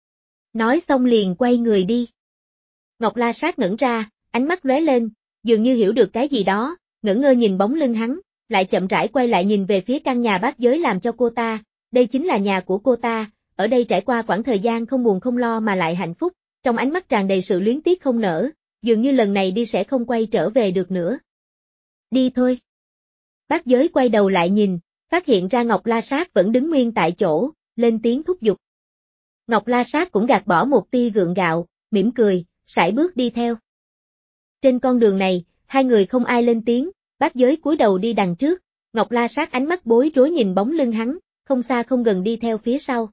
Nói xong liền quay người đi. Ngọc La Sát ngẩn ra, ánh mắt lóe lên, dường như hiểu được cái gì đó, ngẩn ngơ nhìn bóng lưng hắn, lại chậm rãi quay lại nhìn về phía căn nhà bát giới làm cho cô ta, đây chính là nhà của cô ta, ở đây trải qua quãng thời gian không buồn không lo mà lại hạnh phúc, trong ánh mắt tràn đầy sự luyến tiếc không nở, dường như lần này đi sẽ không quay trở về được nữa. Đi thôi. Bát giới quay đầu lại nhìn, phát hiện ra Ngọc La Sát vẫn đứng nguyên tại chỗ, lên tiếng thúc giục. Ngọc La Sát cũng gạt bỏ một tia gượng gạo, mỉm cười, sải bước đi theo. Trên con đường này, hai người không ai lên tiếng, bát giới cúi đầu đi đằng trước, Ngọc La Sát ánh mắt bối rối nhìn bóng lưng hắn, không xa không gần đi theo phía sau.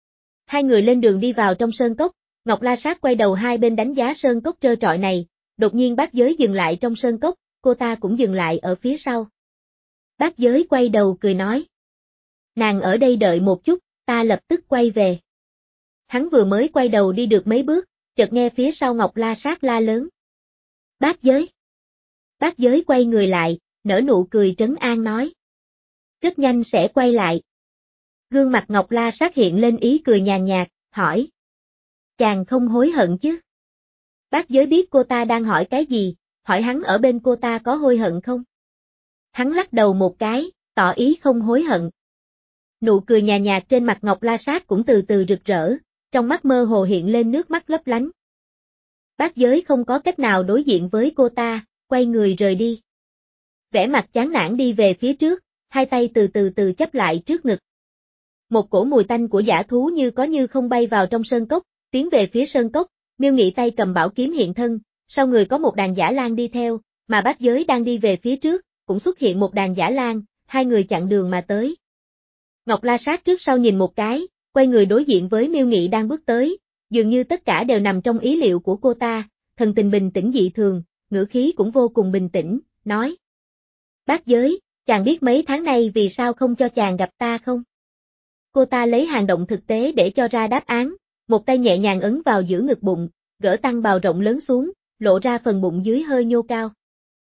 Hai người lên đường đi vào trong sơn cốc, Ngọc La Sát quay đầu hai bên đánh giá sơn cốc trơ trọi này, đột nhiên bát giới dừng lại trong sơn cốc, cô ta cũng dừng lại ở phía sau. Bát giới quay đầu cười nói. Nàng ở đây đợi một chút, ta lập tức quay về. Hắn vừa mới quay đầu đi được mấy bước, chợt nghe phía sau Ngọc La Sát la lớn. Bát giới. Bát giới quay người lại, nở nụ cười trấn an nói. Rất nhanh sẽ quay lại. Gương mặt Ngọc La Sát hiện lên ý cười nhàn nhạt, hỏi. Chàng không hối hận chứ? Bát giới biết cô ta đang hỏi cái gì, hỏi hắn ở bên cô ta có hối hận không? Hắn lắc đầu một cái, tỏ ý không hối hận. Nụ cười nhàn nhạt trên mặt Ngọc La Sát cũng từ từ rực rỡ, trong mắt mơ hồ hiện lên nước mắt lấp lánh. Bát giới không có cách nào đối diện với cô ta, quay người rời đi. Vẻ mặt chán nản đi về phía trước, hai tay từ từ từ chấp lại trước ngực. Một cổ mùi tanh của dã thú như có như không bay vào trong sơn cốc, tiến về phía sơn cốc, Miêu Nghị tay cầm bảo kiếm hiện thân, sau người có một đàn dã lang đi theo, mà bát giới đang đi về phía trước, cũng xuất hiện một đàn dã lang, hai người chặn đường mà tới. Ngọc La Sát trước sau nhìn một cái, quay người đối diện với Miêu Nghị đang bước tới, dường như tất cả đều nằm trong ý liệu của cô ta, thần tình bình tĩnh dị thường, ngữ khí cũng vô cùng bình tĩnh, nói. Bát giới, chàng biết mấy tháng nay vì sao không cho chàng gặp ta không? Cô ta lấy hành động thực tế để cho ra đáp án, một tay nhẹ nhàng ấn vào giữa ngực bụng, gỡ tăng bào rộng lớn xuống, lộ ra phần bụng dưới hơi nhô cao.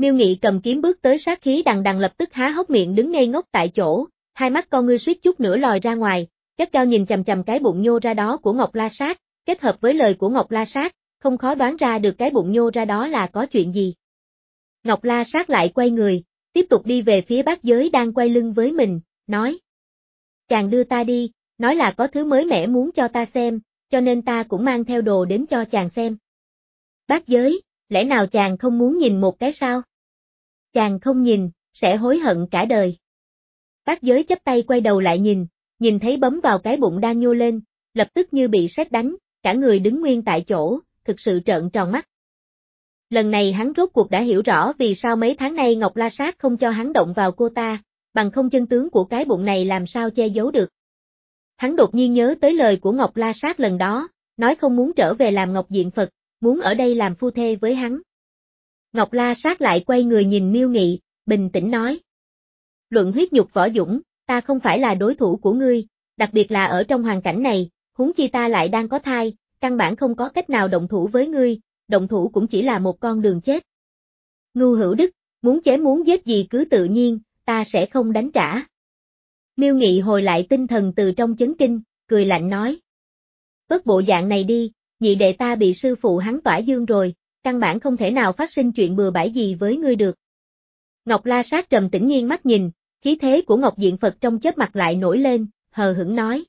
Miêu Nghị cầm kiếm bước tới sát khí đằng đằng lập tức há hốc miệng đứng ngây ngốc tại chỗ, hai mắt con ngươi suýt chút nữa lòi ra ngoài, gắt gao nhìn chằm chằm cái bụng nhô ra đó của Ngọc La Sát, kết hợp với lời của Ngọc La Sát, không khó đoán ra được cái bụng nhô ra đó là có chuyện gì. Ngọc La Sát lại quay người, tiếp tục đi về phía Bát Giới đang quay lưng với mình, nói. Chàng đưa ta đi, nói là có thứ mới mẻ muốn cho ta xem, cho nên ta cũng mang theo đồ đến cho chàng xem. Bát Giới, lẽ nào chàng không muốn nhìn một cái sao? Chàng không nhìn, sẽ hối hận cả đời. Bát Giới chắp tay quay đầu lại nhìn, nhìn thấy bấm vào cái bụng đang nhô lên, lập tức như bị sét đánh, cả người đứng nguyên tại chỗ, thực sự trợn tròn mắt. Lần này hắn rốt cuộc đã hiểu rõ vì sao mấy tháng nay Ngọc La Sát không cho hắn động vào cô ta, bằng không chân tướng của cái bụng này làm sao che giấu được. Hắn đột nhiên nhớ tới lời của Ngọc La Sát lần đó, nói không muốn trở về làm Ngọc Diện Phật, muốn ở đây làm phu thê với hắn. Ngọc La Sát lại quay người nhìn Miêu Nghị, bình tĩnh nói. Luận huyết nhục võ dũng, ta không phải là đối thủ của ngươi, đặc biệt là ở trong hoàn cảnh này, huống chi ta lại đang có thai, căn bản không có cách nào động thủ với ngươi, động thủ cũng chỉ là một con đường chết. Ngưu Hữu Đức, muốn chém muốn giết gì cứ tự nhiên, ta sẽ không đánh trả. Miêu Nghị hồi lại tinh thần từ trong chấn kinh, cười lạnh nói. Bớt bộ dạng này đi, nhị đệ ta bị sư phụ hắn tỏa dương rồi, căn bản không thể nào phát sinh chuyện bừa bãi gì với ngươi được. Ngọc La Sát trầm tĩnh nghiêng mắt nhìn, khí thế của Ngọc Diện Phật trong chớp mặt lại nổi lên, hờ hững nói.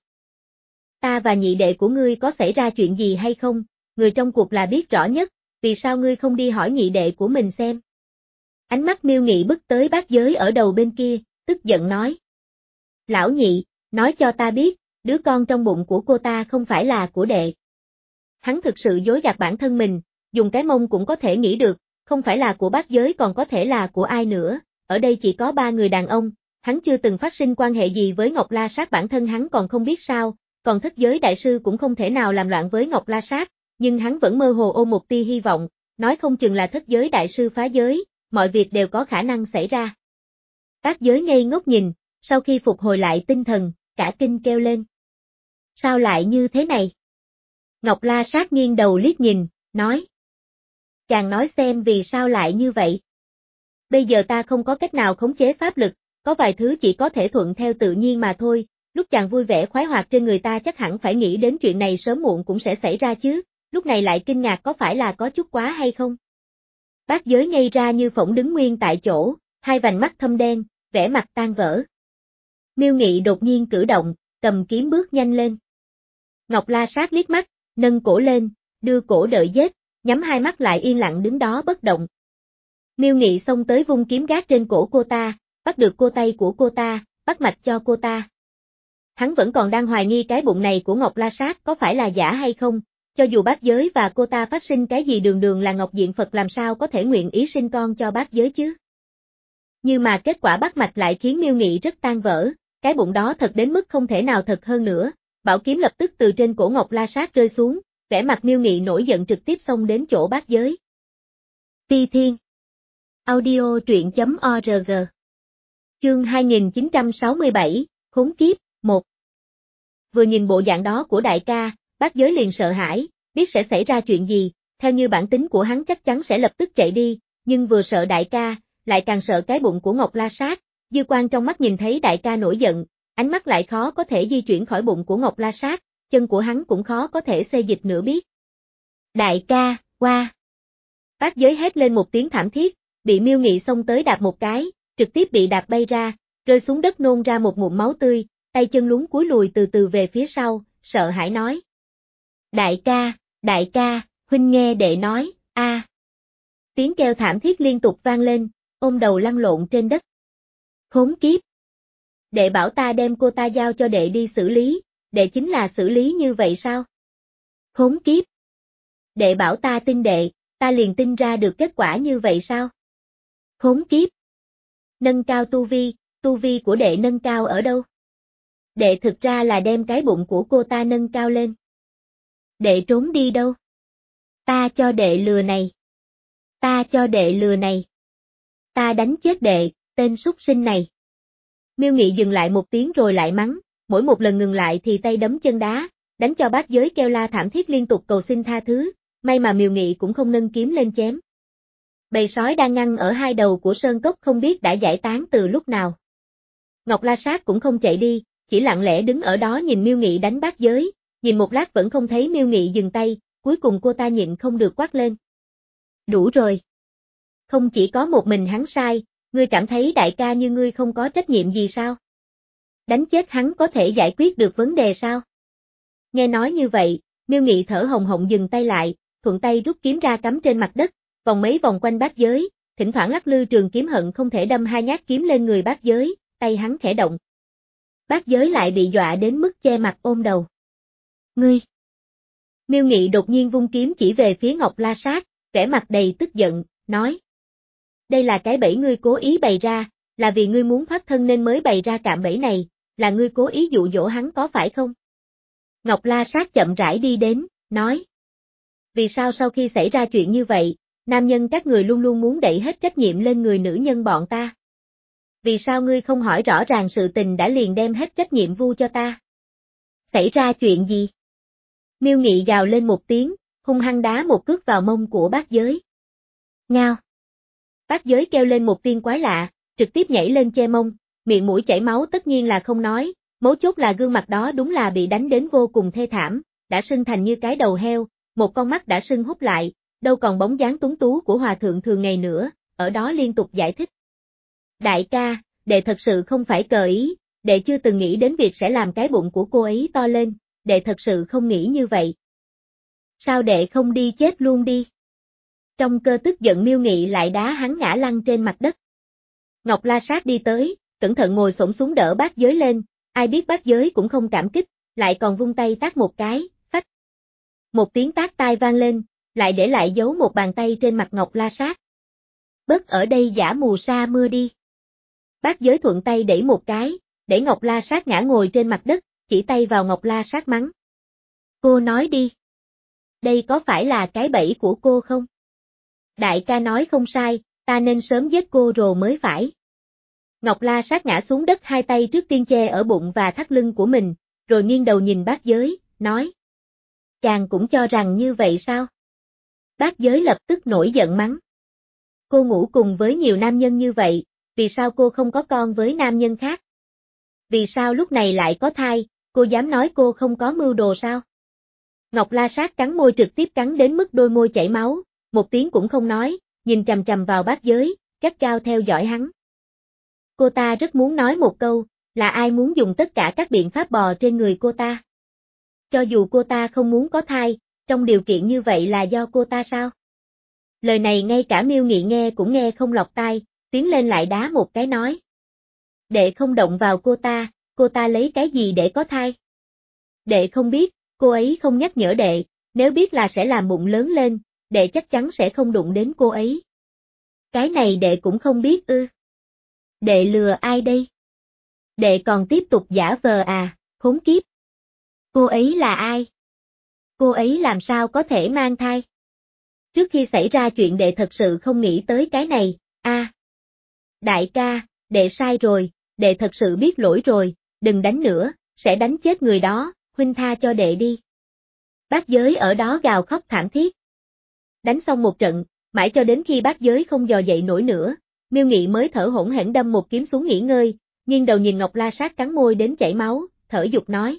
Ta và nhị đệ của ngươi có xảy ra chuyện gì hay không, người trong cuộc là biết rõ nhất, vì sao ngươi không đi hỏi nhị đệ của mình xem. Ánh mắt Miêu Nghị bước tới Bát Giới ở đầu bên kia, tức giận nói. Lão nhị, nói cho ta biết, đứa con trong bụng của cô ta không phải là của đệ. Hắn thực sự dối gạt bản thân mình, dùng cái mông cũng có thể nghĩ được, không phải là của Bát Giới còn có thể là của ai nữa, ở đây chỉ có ba người đàn ông, hắn chưa từng phát sinh quan hệ gì với Ngọc La Sát bản thân hắn còn không biết sao, còn Thất Giới Đại Sư cũng không thể nào làm loạn với Ngọc La Sát, nhưng hắn vẫn mơ hồ ôm một tia hy vọng, nói không chừng là Thất Giới Đại Sư phá giới, mọi việc đều có khả năng xảy ra. Bát Giới ngây ngốc nhìn, sau khi phục hồi lại tinh thần, cả kinh kêu lên. Sao lại như thế này? Ngọc La Sát nghiêng đầu liếc nhìn, nói. Chàng nói xem vì sao lại như vậy. Bây giờ ta không có cách nào khống chế pháp lực, có vài thứ chỉ có thể thuận theo tự nhiên mà thôi, lúc chàng vui vẻ khoái hoạt trên người ta chắc hẳn phải nghĩ đến chuyện này sớm muộn cũng sẽ xảy ra chứ, lúc này lại kinh ngạc có phải là có chút quá hay không? Bát Giới ngây ra như phỗng đứng nguyên tại chỗ, hai vành mắt thâm đen, vẻ mặt tan vỡ. Miêu Nghị đột nhiên cử động, cầm kiếm bước nhanh lên. Ngọc La Sát liếc mắt, nâng cổ lên, đưa cổ đợi giết, nhắm hai mắt lại yên lặng đứng đó bất động. Miêu Nghị xông tới vung kiếm gác trên cổ cô ta, bắt được cô tay của cô ta, bắt mạch cho cô ta. Hắn vẫn còn đang hoài nghi cái bụng này của Ngọc La Sát có phải là giả hay không, cho dù Bát Giới và cô ta phát sinh cái gì đường đường là Ngọc Diện Phật làm sao có thể nguyện ý sinh con cho Bát Giới chứ. Nhưng mà kết quả bắt mạch lại khiến Miêu Nghị rất tan vỡ, cái bụng đó thật đến mức không thể nào thật hơn nữa, bảo kiếm lập tức từ trên cổ Ngọc La Sát rơi xuống, vẻ mặt Miêu Nghị nổi giận trực tiếp xông đến chỗ Bát Giới. Phi Thiên Audio truyện chấm org Chương hai nghìn chín trăm sáu mươi bảy, Khốn Kiếp, một. Vừa nhìn bộ dạng đó của đại ca, Bát Giới liền sợ hãi, biết sẽ xảy ra chuyện gì, theo như bản tính của hắn chắc chắn sẽ lập tức chạy đi, nhưng vừa sợ đại ca, lại càng sợ cái bụng của Ngọc La Sát, dư quan trong mắt nhìn thấy đại ca nổi giận, ánh mắt lại khó có thể di chuyển khỏi bụng của Ngọc La Sát, chân của hắn cũng khó có thể xê dịch nửa biết. Đại ca, qua. Bát Giới hét lên một tiếng thảm thiết, bị Miêu Nghị xông tới đạp một cái, trực tiếp bị đạp bay ra, rơi xuống đất nôn ra một ngụm máu tươi, tay chân luống cúi lùi từ từ về phía sau, sợ hãi nói. Đại ca, đại ca, huynh nghe đệ nói, a. À. Tiếng kêu thảm thiết liên tục vang lên, ôm đầu lăn lộn trên đất. Khốn kiếp. Đệ bảo ta đem cô ta giao cho đệ đi xử lý, đệ chính là xử lý như vậy sao? Khốn kiếp. Đệ bảo ta tin đệ, ta liền tin ra được kết quả như vậy sao? Khốn kiếp. Nâng cao tu vi, tu vi của đệ nâng cao ở đâu? Đệ thực ra là đem cái bụng của cô ta nâng cao lên. Đệ trốn đi đâu? Ta cho đệ lừa này. Ta cho đệ lừa này. Ta đánh chết đệ, tên súc sinh này. Miêu Nghị dừng lại một tiếng rồi lại mắng, mỗi một lần ngừng lại thì tay đấm chân đá, đánh cho Bát Giới kêu la thảm thiết liên tục cầu xin tha thứ, may mà Miêu Nghị cũng không nâng kiếm lên chém. Bầy sói đang ngăn ở hai đầu của sơn cốc không biết đã giải tán từ lúc nào. Ngọc La Sát cũng không chạy đi, chỉ lặng lẽ đứng ở đó nhìn Miêu Nghị đánh bát giới, nhìn một lát vẫn không thấy Miêu Nghị dừng tay, cuối cùng cô ta nhịn không được quát lên. Đủ rồi. Không chỉ có một mình hắn sai, ngươi cảm thấy đại ca như ngươi không có trách nhiệm gì sao? Đánh chết hắn có thể giải quyết được vấn đề sao? Nghe nói như vậy, Miêu Nghị thở hồng hộc dừng tay lại, thuận tay rút kiếm ra cắm trên mặt đất, vòng mấy vòng quanh bát giới, thỉnh thoảng lắc lư trường kiếm hận không thể đâm hai nhát kiếm lên người bát giới, tay hắn khẽ động. Bát giới lại bị dọa đến mức che mặt ôm đầu. Ngươi! Miêu Nghị đột nhiên vung kiếm chỉ về phía Ngọc La Sát, vẻ mặt đầy tức giận, nói. Đây là cái bẫy ngươi cố ý bày ra, là vì ngươi muốn thoát thân nên mới bày ra cạm bẫy này, là ngươi cố ý dụ dỗ hắn có phải không? Ngọc La Sát chậm rãi đi đến, nói. Vì sao sau khi xảy ra chuyện như vậy, nam nhân các người luôn luôn muốn đẩy hết trách nhiệm lên người nữ nhân bọn ta? Vì sao ngươi không hỏi rõ ràng sự tình đã liền đem hết trách nhiệm vu cho ta? Xảy ra chuyện gì? Miêu Nghị gào lên một tiếng, hung hăng đá một cước vào mông của bát giới. Ngao! Bát giới kêu lên một tiếng quái lạ, trực tiếp nhảy lên che mông, miệng mũi chảy máu tất nhiên là không nói, mấu chốt là gương mặt đó đúng là bị đánh đến vô cùng thê thảm, đã sưng thành như cái đầu heo, một con mắt đã sưng húp lại, đâu còn bóng dáng tuấn tú của hòa thượng thường ngày nữa, ở đó liên tục giải thích. Đại ca, đệ thật sự không phải cờ ý, đệ chưa từng nghĩ đến việc sẽ làm cái bụng của cô ấy to lên, đệ thật sự không nghĩ như vậy. Sao đệ không đi chết luôn đi? Trong cơ tức giận Miêu Nghị lại đá hắn ngã lăn trên mặt đất. Ngọc La Sát đi tới, cẩn thận ngồi xổm xuống đỡ bát giới lên, ai biết bát giới cũng không cảm kích, lại còn vung tay tát một cái, phách. Một tiếng tát tai vang lên, lại để lại dấu một bàn tay trên mặt Ngọc La Sát. Bớt ở đây giả mù sa mưa đi. Bát giới thuận tay đẩy một cái, để Ngọc La Sát ngã ngồi trên mặt đất, chỉ tay vào Ngọc La Sát mắng. Cô nói đi. Đây có phải là cái bẫy của cô không? Đại ca nói không sai, ta nên sớm giết cô rồi mới phải. Ngọc La Sát ngã xuống đất hai tay trước tiên che ở bụng và thắt lưng của mình, rồi nghiêng đầu nhìn bát giới, nói. Chàng cũng cho rằng như vậy sao? Bát giới lập tức nổi giận mắng. Cô ngủ cùng với nhiều nam nhân như vậy, vì sao cô không có con với nam nhân khác? Vì sao lúc này lại có thai, cô dám nói cô không có mưu đồ sao? Ngọc La Sát cắn môi trực tiếp cắn đến mức đôi môi chảy máu, một tiếng cũng không nói, nhìn chằm chằm vào bát giới, gắt gao theo dõi hắn. Cô ta rất muốn nói một câu, là ai muốn dùng tất cả các biện pháp bò trên người cô ta? Cho dù cô ta không muốn có thai, trong điều kiện như vậy là do cô ta sao? Lời này ngay cả Miêu Nghị nghe cũng nghe không lọt tai, tiến lên lại đá một cái nói. Đệ không động vào cô ta, cô ta lấy cái gì để có thai? Đệ không biết, cô ấy không nhắc nhở đệ, nếu biết là sẽ làm bụng lớn lên, đệ chắc chắn sẽ không đụng đến cô ấy. Cái này đệ cũng không biết ư. Đệ lừa ai đây? Đệ còn tiếp tục giả vờ à, khốn kiếp. Cô ấy là ai? Cô ấy làm sao có thể mang thai? Trước khi xảy ra chuyện đệ thật sự không nghĩ tới cái này, a. À. Đại ca, đệ sai rồi, đệ thật sự biết lỗi rồi, đừng đánh nữa, sẽ đánh chết người đó, huynh tha cho đệ đi. Bát giới ở đó gào khóc thảm thiết. Đánh xong một trận, mãi cho đến khi bát giới không dò dậy nổi nữa, Miêu Nghị mới thở hổn hển đâm một kiếm xuống nghỉ ngơi, nghiêng đầu nhìn Ngọc La Sát cắn môi đến chảy máu, thở dục nói.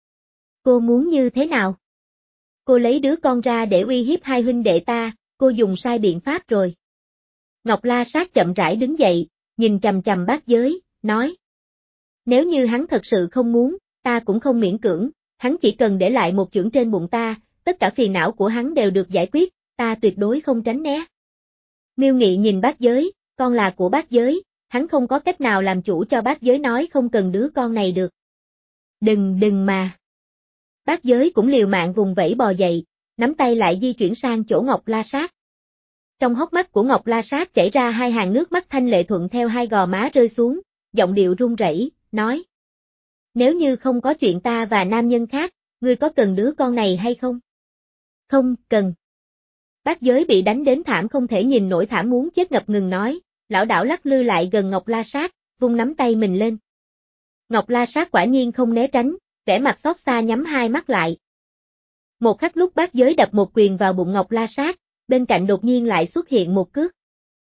Cô muốn như thế nào? Cô lấy đứa con ra để uy hiếp hai huynh đệ ta, cô dùng sai biện pháp rồi. Ngọc La Sát chậm rãi đứng dậy, nhìn chằm chằm bát giới, nói. Nếu như hắn thật sự không muốn, ta cũng không miễn cưỡng, hắn chỉ cần để lại một chưởng trên bụng ta, tất cả phiền não của hắn đều được giải quyết, ta tuyệt đối không tránh né. Miêu Nghị nhìn bát giới, con là của bát giới, hắn không có cách nào làm chủ cho bát giới nói không cần đứa con này được. Đừng đừng mà. Bát giới cũng liều mạng vùng vẫy bò dậy, nắm tay lại di chuyển sang chỗ Ngọc La Sát. Trong hốc mắt của Ngọc La Sát chảy ra hai hàng nước mắt thanh lệ thuận theo hai gò má rơi xuống, giọng điệu run rẩy, nói. Nếu như không có chuyện ta và nam nhân khác, ngươi có cần đứa con này hay không? Không, cần. Bát giới bị đánh đến thảm không thể nhìn nổi thảm muốn chết ngập ngừng nói, lão đảo lắc lư lại gần Ngọc La Sát, vung nắm tay mình lên. Ngọc La Sát quả nhiên không né tránh, vẻ mặt xót xa nhắm hai mắt lại. Một khắc lúc bát giới đập một quyền vào bụng Ngọc La Sát, bên cạnh đột nhiên lại xuất hiện một cước.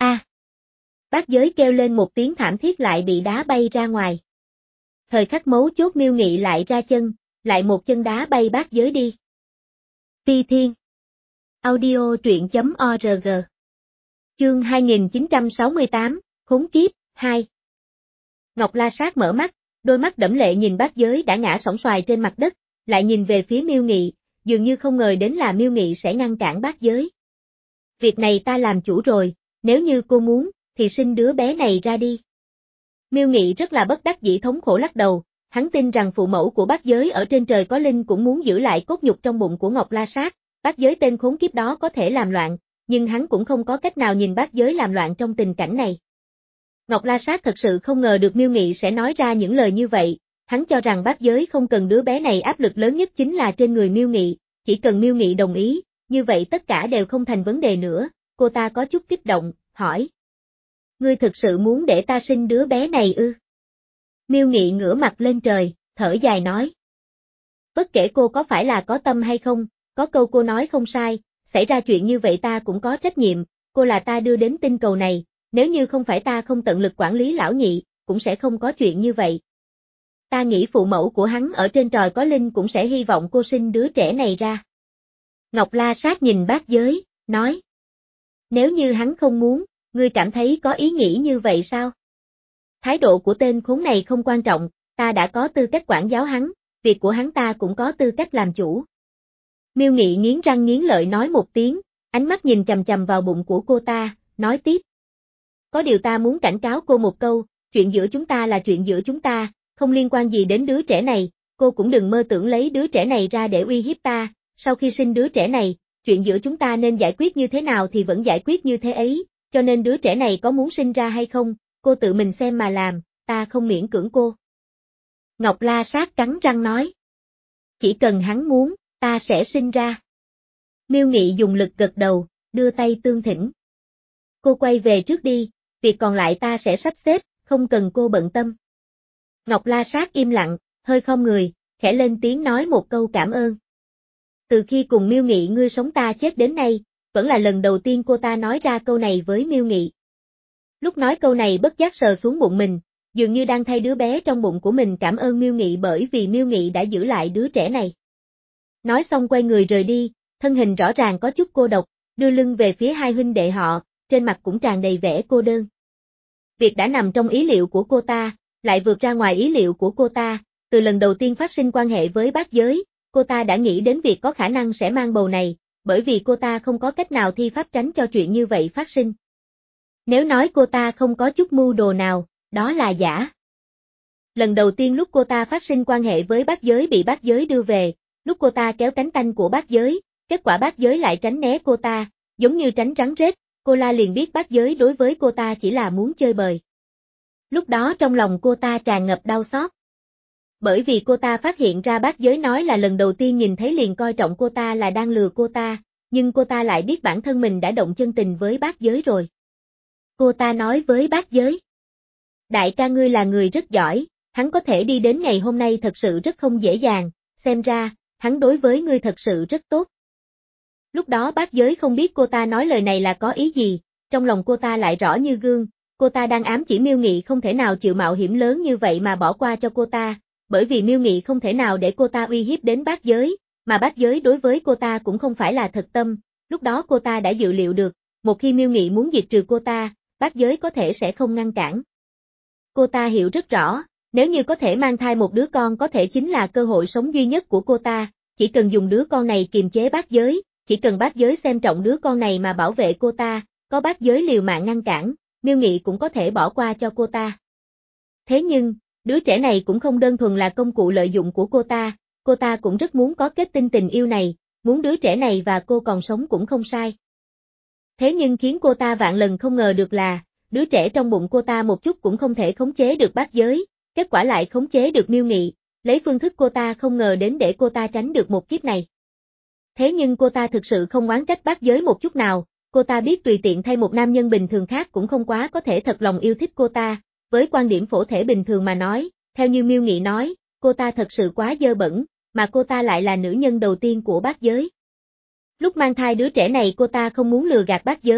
A. Bác giới kêu lên một tiếng thảm thiết lại bị đá bay ra ngoài. Thời khắc mấu chốt Miêu Nghị lại ra chân, lại một chân đá bay bác giới đi. Phi Thiên. Audio truyện chấm org. Chương hai nghìn chín trăm sáu mươi tám, Khốn kiếp, hai. Ngọc La Sát mở mắt, đôi mắt đẫm lệ nhìn bác giới đã ngã sóng xoài trên mặt đất, lại nhìn về phía Miêu Nghị, dường như không ngờ đến là Miêu Nghị sẽ ngăn cản bác giới. Việc này ta làm chủ rồi, nếu như cô muốn, thì sinh đứa bé này ra đi. Miêu Nghị rất là bất đắc dĩ thống khổ lắc đầu, hắn tin rằng phụ mẫu của bác giới ở trên trời có linh cũng muốn giữ lại cốt nhục trong bụng của Ngọc La Sát, bác giới tên khốn kiếp đó có thể làm loạn, nhưng hắn cũng không có cách nào nhìn bác giới làm loạn trong tình cảnh này. Ngọc La Sát thật sự không ngờ được Miêu Nghị sẽ nói ra những lời như vậy, hắn cho rằng bác giới không cần đứa bé này, áp lực lớn nhất chính là trên người Miêu Nghị, chỉ cần Miêu Nghị đồng ý, như vậy tất cả đều không thành vấn đề nữa. Cô ta có chút kích động, hỏi. Ngươi thực sự muốn để ta sinh đứa bé này ư? Miêu Nghị ngửa mặt lên trời, thở dài nói. Bất kể cô có phải là có tâm hay không, có câu cô nói không sai, xảy ra chuyện như vậy ta cũng có trách nhiệm, cô là ta đưa đến tinh cầu này, nếu như không phải ta không tận lực quản lý lão nhị, cũng sẽ không có chuyện như vậy. Ta nghĩ phụ mẫu của hắn ở trên trời có linh cũng sẽ hy vọng cô sinh đứa trẻ này ra. Ngọc La Sát nhìn bác giới, nói. Nếu như hắn không muốn, ngươi cảm thấy có ý nghĩ như vậy sao? Thái độ của tên khốn này không quan trọng, ta đã có tư cách quản giáo hắn, việc của hắn ta cũng có tư cách làm chủ. Miêu Nghị nghiến răng nghiến lợi nói một tiếng, ánh mắt nhìn chằm chằm vào bụng của cô ta, nói tiếp. Có điều ta muốn cảnh cáo cô một câu, chuyện giữa chúng ta là chuyện giữa chúng ta, không liên quan gì đến đứa trẻ này, cô cũng đừng mơ tưởng lấy đứa trẻ này ra để uy hiếp ta, sau khi sinh đứa trẻ này, chuyện giữa chúng ta nên giải quyết như thế nào thì vẫn giải quyết như thế ấy, cho nên đứa trẻ này có muốn sinh ra hay không, cô tự mình xem mà làm, ta không miễn cưỡng cô. Ngọc La Sát cắn răng nói. Chỉ cần hắn muốn, ta sẽ sinh ra. Miêu Nghị dùng lực gật đầu, đưa tay tương thỉnh. Cô quay về trước đi, việc còn lại ta sẽ sắp xếp, không cần cô bận tâm. Ngọc La Sát im lặng, hơi khom người, khẽ lên tiếng nói một câu cảm ơn. Từ khi cùng Miêu Nghị ngươi sống ta chết đến nay, vẫn là lần đầu tiên cô ta nói ra câu này với Miêu Nghị. Lúc nói câu này bất giác sờ xuống bụng mình, dường như đang thay đứa bé trong bụng của mình cảm ơn Miêu Nghị bởi vì Miêu Nghị đã giữ lại đứa trẻ này. Nói xong quay người rời đi, thân hình rõ ràng có chút cô độc, đưa lưng về phía hai huynh đệ họ, trên mặt cũng tràn đầy vẻ cô đơn. Việc đã nằm trong ý liệu của cô ta, lại vượt ra ngoài ý liệu của cô ta, từ lần đầu tiên phát sinh quan hệ với bác giới, cô ta đã nghĩ đến việc có khả năng sẽ mang bầu này, bởi vì cô ta không có cách nào thi pháp tránh cho chuyện như vậy phát sinh. Nếu nói cô ta không có chút mưu đồ nào, đó là giả. Lần đầu tiên lúc cô ta phát sinh quan hệ với bác giới bị bác giới đưa về, lúc cô ta kéo cánh tanh của bác giới, kết quả bác giới lại tránh né cô ta, giống như tránh rắn rết, cô la liền biết bác giới đối với cô ta chỉ là muốn chơi bời. Lúc đó trong lòng cô ta tràn ngập đau xót. Bởi vì cô ta phát hiện ra bác giới nói là lần đầu tiên nhìn thấy liền coi trọng cô ta là đang lừa cô ta, nhưng cô ta lại biết bản thân mình đã động chân tình với bác giới rồi. Cô ta nói với bác giới. Đại ca ngươi là người rất giỏi, hắn có thể đi đến ngày hôm nay thật sự rất không dễ dàng, xem ra, hắn đối với ngươi thật sự rất tốt. Lúc đó bác giới không biết cô ta nói lời này là có ý gì, trong lòng cô ta lại rõ như gương, cô ta đang ám chỉ Miêu Nghị không thể nào chịu mạo hiểm lớn như vậy mà bỏ qua cho cô ta, bởi vì Miêu Nghị không thể nào để cô ta uy hiếp đến bác giới, mà bác giới đối với cô ta cũng không phải là thật tâm, lúc đó cô ta đã dự liệu được, một khi Miêu Nghị muốn diệt trừ cô ta, bác giới có thể sẽ không ngăn cản. Cô ta hiểu rất rõ, nếu như có thể mang thai một đứa con có thể chính là cơ hội sống duy nhất của cô ta, chỉ cần dùng đứa con này kiềm chế bác giới, chỉ cần bác giới xem trọng đứa con này mà bảo vệ cô ta, có bác giới liều mạng ngăn cản, Miêu Nghị cũng có thể bỏ qua cho cô ta. Thế nhưng, đứa trẻ này cũng không đơn thuần là công cụ lợi dụng của cô ta, cô ta cũng rất muốn có kết tinh tình yêu này, muốn đứa trẻ này và cô còn sống cũng không sai. Thế nhưng khiến cô ta vạn lần không ngờ được là, đứa trẻ trong bụng cô ta một chút cũng không thể khống chế được bác giới, kết quả lại khống chế được Miêu Nghị, lấy phương thức cô ta không ngờ đến để cô ta tránh được một kiếp này. Thế nhưng cô ta thực sự không oán trách bác giới một chút nào, cô ta biết tùy tiện thay một nam nhân bình thường khác cũng không quá có thể thật lòng yêu thích cô ta, với quan điểm phổ thể bình thường mà nói, theo như Miêu Nghị nói, cô ta thật sự quá dơ bẩn, mà cô ta lại là nữ nhân đầu tiên của bác giới. Lúc mang thai đứa trẻ này cô ta không muốn lừa gạt bác giới,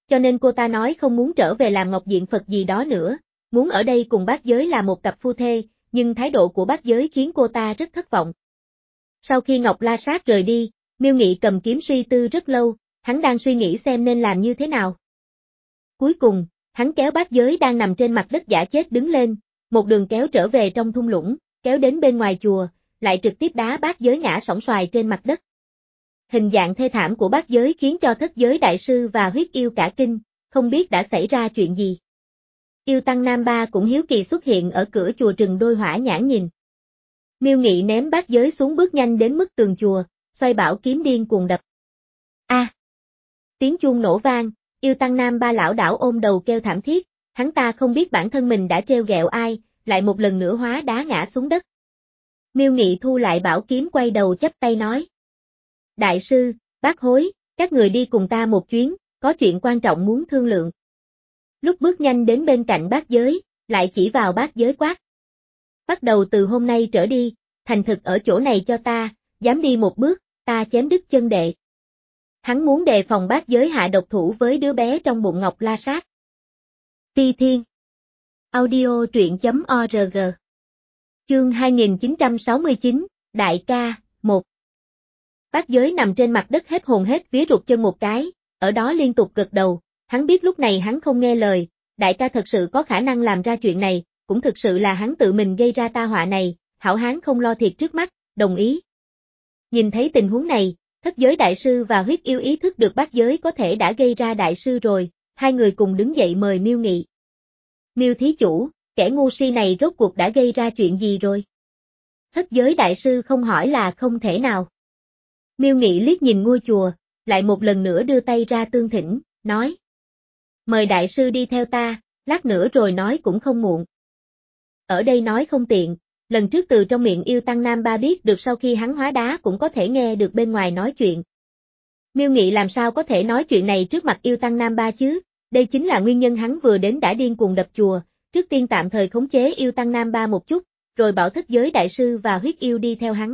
cho nên cô ta nói không muốn trở về làm Ngọc Diện Phật gì đó nữa, muốn ở đây cùng bác giới là một cặp phu thê, nhưng thái độ của bác giới khiến cô ta rất thất vọng. Sau khi Ngọc La Sát rời đi, Miêu Nghị cầm kiếm suy tư rất lâu, hắn đang suy nghĩ xem nên làm như thế nào. Cuối cùng, hắn kéo bác giới đang nằm trên mặt đất giả chết đứng lên, một đường kéo trở về trong thung lũng, kéo đến bên ngoài chùa, lại trực tiếp đá bác giới ngã sóng xoài trên mặt đất. Hình dạng thê thảm của bác giới khiến cho Thất Giới Đại Sư và Huyết Yêu cả kinh, không biết đã xảy ra chuyện gì. Yêu Tăng Nam Ba cũng hiếu kỳ xuất hiện ở cửa chùa trừng đôi hỏa nhãn nhìn. Miêu Nghị ném bát giới xuống bước nhanh đến mức tường chùa, xoay bảo kiếm điên cuồng đập. A! À, tiếng chuông nổ vang, Yêu Tăng Nam Ba lão đảo ôm đầu kêu thảm thiết, hắn ta không biết bản thân mình đã trêu ghẹo ai, lại một lần nữa hóa đá ngã xuống đất. Miêu Nghị thu lại bảo kiếm quay đầu chắp tay nói. Đại sư, bác hối, các người đi cùng ta một chuyến, có chuyện quan trọng muốn thương lượng. Lúc bước nhanh đến bên cạnh bát giới, lại chỉ vào bát giới quát. Bắt đầu từ hôm nay trở đi, thành thực ở chỗ này cho ta, dám đi một bước, ta chém đứt chân đệ. Hắn muốn đề phòng bát giới hạ độc thủ với đứa bé trong bụng Ngọc La Sát. Ti Thiên Audio truyện chấm org Chương hai nghìn chín trăm sáu mươi chín, Đại ca, một Bát giới nằm trên mặt đất hết hồn hết vía rụt chân một cái, ở đó liên tục gật đầu, hắn biết lúc này hắn không nghe lời, đại ca thật sự có khả năng làm ra chuyện này, cũng thực sự là hắn tự mình gây ra tai họa này, hảo hán không lo thiệt trước mắt, đồng ý. Nhìn thấy tình huống này, Thất Giới Đại Sư và Huyết Yêu ý thức được bát giới có thể đã gây ra đại sư rồi, hai người cùng đứng dậy mời Miêu Nghị. Miêu thí chủ, kẻ ngu si này rốt cuộc đã gây ra chuyện gì rồi? Thất Giới Đại Sư không hỏi là không thể nào. Miêu Nghị liếc nhìn ngôi chùa, lại một lần nữa đưa tay ra tương thỉnh, nói. Mời đại sư đi theo ta, lát nữa rồi nói cũng không muộn. Ở đây nói không tiện, lần trước từ trong miệng Yêu Tăng Nam Ba biết được sau khi hắn hóa đá cũng có thể nghe được bên ngoài nói chuyện. Miêu Nghị làm sao có thể nói chuyện này trước mặt Yêu Tăng Nam Ba chứ, đây chính là nguyên nhân hắn vừa đến đã điên cuồng đập chùa, trước tiên tạm thời khống chế Yêu Tăng Nam Ba một chút, rồi bảo Thất Giới Đại Sư và Huyết Yêu đi theo hắn.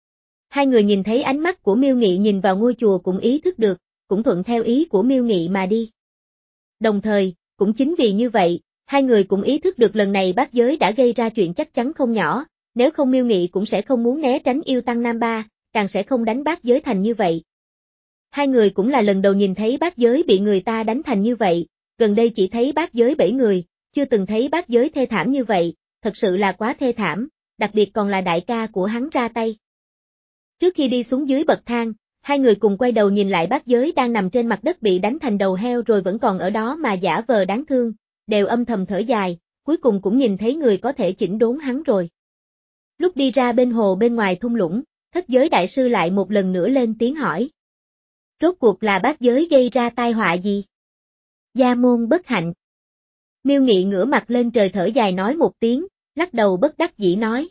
Hai người nhìn thấy ánh mắt của Miêu Nghị nhìn vào ngôi chùa cũng ý thức được, cũng thuận theo ý của Miêu Nghị mà đi. Đồng thời, cũng chính vì như vậy, hai người cũng ý thức được lần này bát giới đã gây ra chuyện chắc chắn không nhỏ, nếu không Miêu Nghị cũng sẽ không muốn né tránh Yêu Tăng Nam Ba, càng sẽ không đánh bát giới thành như vậy. Hai người cũng là lần đầu nhìn thấy bát giới bị người ta đánh thành như vậy, gần đây chỉ thấy bát giới bảy người, chưa từng thấy bát giới thê thảm như vậy, thật sự là quá thê thảm, đặc biệt còn là đại ca của hắn ra tay. Trước khi đi xuống dưới bậc thang, hai người cùng quay đầu nhìn lại bát giới đang nằm trên mặt đất bị đánh thành đầu heo rồi vẫn còn ở đó mà giả vờ đáng thương, đều âm thầm thở dài, cuối cùng cũng nhìn thấy người có thể chỉnh đốn hắn rồi. Lúc đi ra bên hồ bên ngoài thung lũng, Thất Giới Đại Sư lại một lần nữa lên tiếng hỏi. Rốt cuộc là bát giới gây ra tai họa gì? Gia môn bất hạnh. Miêu Nghị ngửa mặt lên trời thở dài nói một tiếng, lắc đầu bất đắc dĩ nói.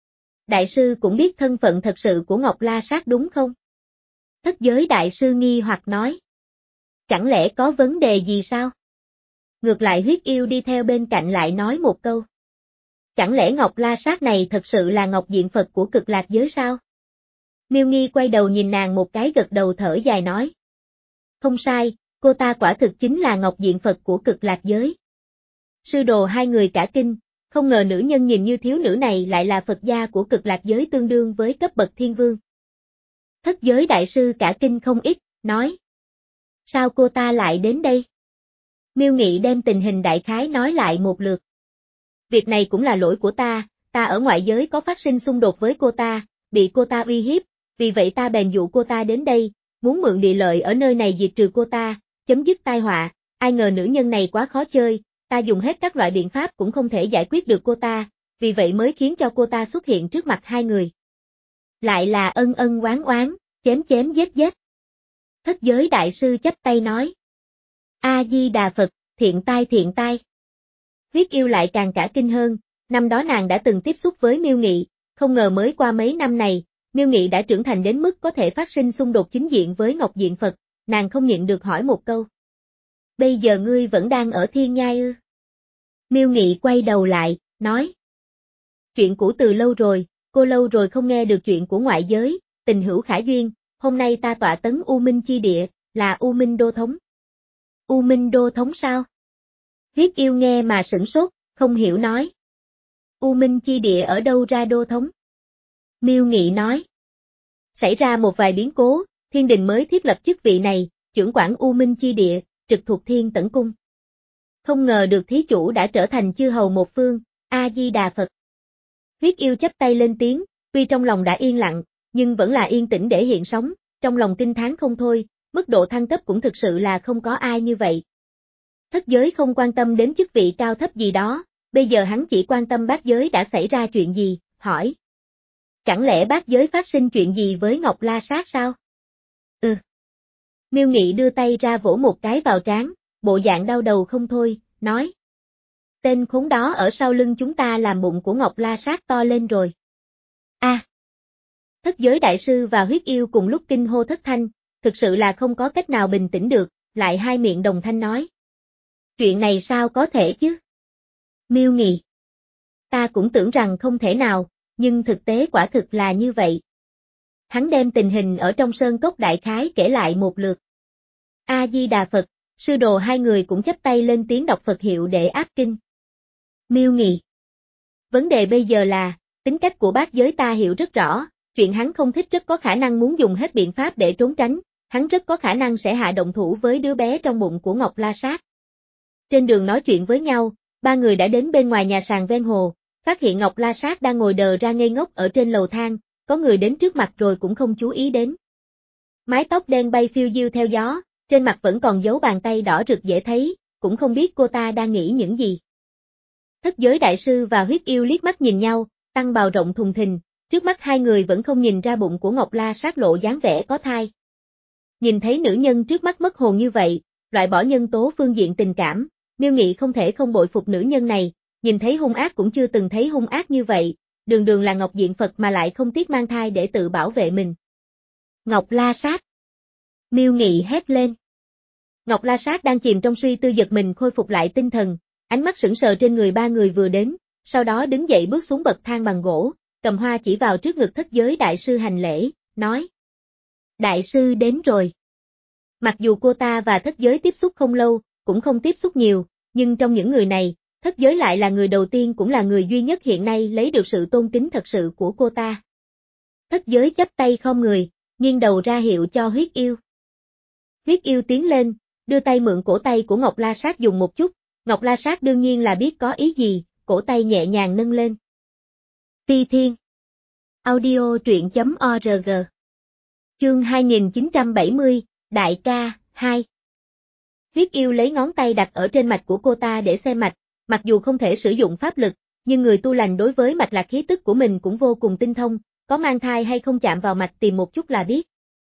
Đại sư cũng biết thân phận thật sự của Ngọc La Sát đúng không? Thất Giới Đại Sư nghi hoặc nói. Chẳng lẽ có vấn đề gì sao? Ngược lại Huyết Yêu đi theo bên cạnh lại nói một câu. Chẳng lẽ Ngọc La Sát này thật sự là Ngọc Diện Phật của Cực Lạc giới sao? Miêu Nghi quay đầu nhìn nàng một cái gật đầu thở dài nói. Không sai, cô ta quả thực chính là Ngọc Diện Phật của Cực Lạc giới. Sư đồ hai người cả kinh, không ngờ nữ nhân nhìn như thiếu nữ này lại là Phật gia của Cực Lạc giới tương đương với cấp bậc thiên vương. Thất Giới Đại Sư cả kinh không ít, nói. Sao cô ta lại đến đây? Miêu Nghị đem tình hình đại khái nói lại một lượt. Việc này cũng là lỗi của ta, ta ở ngoại giới có phát sinh xung đột với cô ta, bị cô ta uy hiếp, vì vậy ta bèn dụ cô ta đến đây, muốn mượn địa lợi ở nơi này diệt trừ cô ta, chấm dứt tai họa, ai ngờ nữ nhân này quá khó chơi, ta dùng hết các loại biện pháp cũng không thể giải quyết được cô ta, vì vậy mới khiến cho cô ta xuất hiện trước mặt hai người. Lại là ân ân oán oán, chém chém giết giết. Thất Giới Đại Sư chắp tay nói. A-di-đà Phật, thiện tai thiện tai. Huyết Yêu lại càng cả kinh hơn, năm đó nàng đã từng tiếp xúc với Miêu Nghị, không ngờ mới qua mấy năm này, Miêu Nghị đã trưởng thành đến mức có thể phát sinh xung đột chính diện với Ngọc Diện Phật, nàng không nhịn được hỏi một câu. Bây giờ ngươi vẫn đang ở Thiên Nhai ư? Miêu Nghị quay đầu lại, nói. Chuyện cũ từ lâu rồi, cô lâu rồi không nghe được chuyện của ngoại giới, tình hữu khả duyên, hôm nay ta tọa tấn U Minh chi địa, là U Minh đô thống. U Minh Đô thống sao? Huyết yêu nghe mà sửng sốt, không hiểu nói. U Minh chi địa ở đâu ra đô thống? Miêu Nghị nói. Xảy ra một vài biến cố, thiên đình mới thiết lập chức vị này, chưởng quản U Minh chi địa, trực thuộc Thiên Tẩn Cung. Không ngờ được thí chủ đã trở thành chư hầu một phương, A-di-đà Phật. Huyết yêu chắp tay lên tiếng, tuy trong lòng đã yên lặng, nhưng vẫn là yên tĩnh để hiện sống, trong lòng kinh thán không thôi, mức độ thăng cấp cũng thực sự là không có ai như vậy. Thất giới không quan tâm đến chức vị cao thấp gì đó, bây giờ hắn chỉ quan tâm bát giới đã xảy ra chuyện gì, hỏi. Chẳng lẽ bát giới phát sinh chuyện gì với Ngọc La Sát sao? Ừ. Miêu Nghị đưa tay ra vỗ một cái vào trán, bộ dạng đau đầu không thôi, nói. Tên khốn đó ở sau lưng chúng ta làm bụng của Ngọc La Sát to lên rồi. A. À. Thất giới đại sư và huyết yêu cùng lúc kinh hô thất thanh, thực sự là không có cách nào bình tĩnh được, lại hai miệng đồng thanh nói. Chuyện này sao có thể chứ? Miêu Nghị. Ta cũng tưởng rằng không thể nào, nhưng thực tế quả thực là như vậy. Hắn đem tình hình ở trong sơn cốc đại khái kể lại một lượt. A-di-đà Phật, sư đồ hai người cũng chắp tay lên tiếng đọc Phật hiệu để áp kinh. Miêu Nghị. Vấn đề bây giờ là, tính cách của bát giới ta hiểu rất rõ, chuyện hắn không thích rất có khả năng muốn dùng hết biện pháp để trốn tránh, hắn rất có khả năng sẽ hạ động thủ với đứa bé trong bụng của Ngọc La Sát. Trên đường nói chuyện với nhau, ba người đã đến bên ngoài nhà sàn ven hồ, phát hiện Ngọc La Sát đang ngồi đờ ra ngây ngốc ở trên lầu thang, có người đến trước mặt rồi cũng không chú ý đến. Mái tóc đen bay phiêu diêu theo gió, trên mặt vẫn còn dấu bàn tay đỏ rực dễ thấy, cũng không biết cô ta đang nghĩ những gì. Thất giới đại sư và huyết yêu liếc mắt nhìn nhau, tăng bào rộng thùng thình, trước mắt hai người vẫn không nhìn ra bụng của Ngọc La Sát lộ dáng vẻ có thai. Nhìn thấy nữ nhân trước mắt mất hồn như vậy, loại bỏ nhân tố phương diện tình cảm, Miêu Nghị không thể không bội phục nữ nhân này, nhìn thấy hung ác cũng chưa từng thấy hung ác như vậy, đường đường là Ngọc Diện Phật mà lại không tiếc mang thai để tự bảo vệ mình. Ngọc La Sát. Miêu Nghị hét lên. Ngọc La Sát đang chìm trong suy tư giật mình khôi phục lại tinh thần, ánh mắt sững sờ trên người ba người vừa đến, sau đó đứng dậy bước xuống bậc thang bằng gỗ, cầm hoa chỉ vào trước ngực thất giới đại sư hành lễ, nói. Đại sư đến rồi. Mặc dù cô ta và thất giới tiếp xúc không lâu, cũng không tiếp xúc nhiều, nhưng trong những người này, thất giới lại là người đầu tiên cũng là người duy nhất hiện nay lấy được sự tôn kính thật sự của cô ta. Thất giới chắp tay khom người, nghiêng đầu ra hiệu cho huyết yêu. Huyết yêu tiến lên, đưa tay mượn cổ tay của Ngọc La Sát dùng một chút, Ngọc La Sát đương nhiên là biết có ý gì, cổ tay nhẹ nhàng nâng lên. Ti Thiên. Audio truyện chấm org. Chương hai nghìn chín trăm bảy mươi, Đại ca, hai. Huyết yêu lấy ngón tay đặt ở trên mạch của cô ta để xem mạch, mặc dù không thể sử dụng pháp lực, nhưng người tu lành đối với mạch lạc khí tức của mình cũng vô cùng tinh thông, có mang thai hay không chạm vào mạch tìm một chút là biết.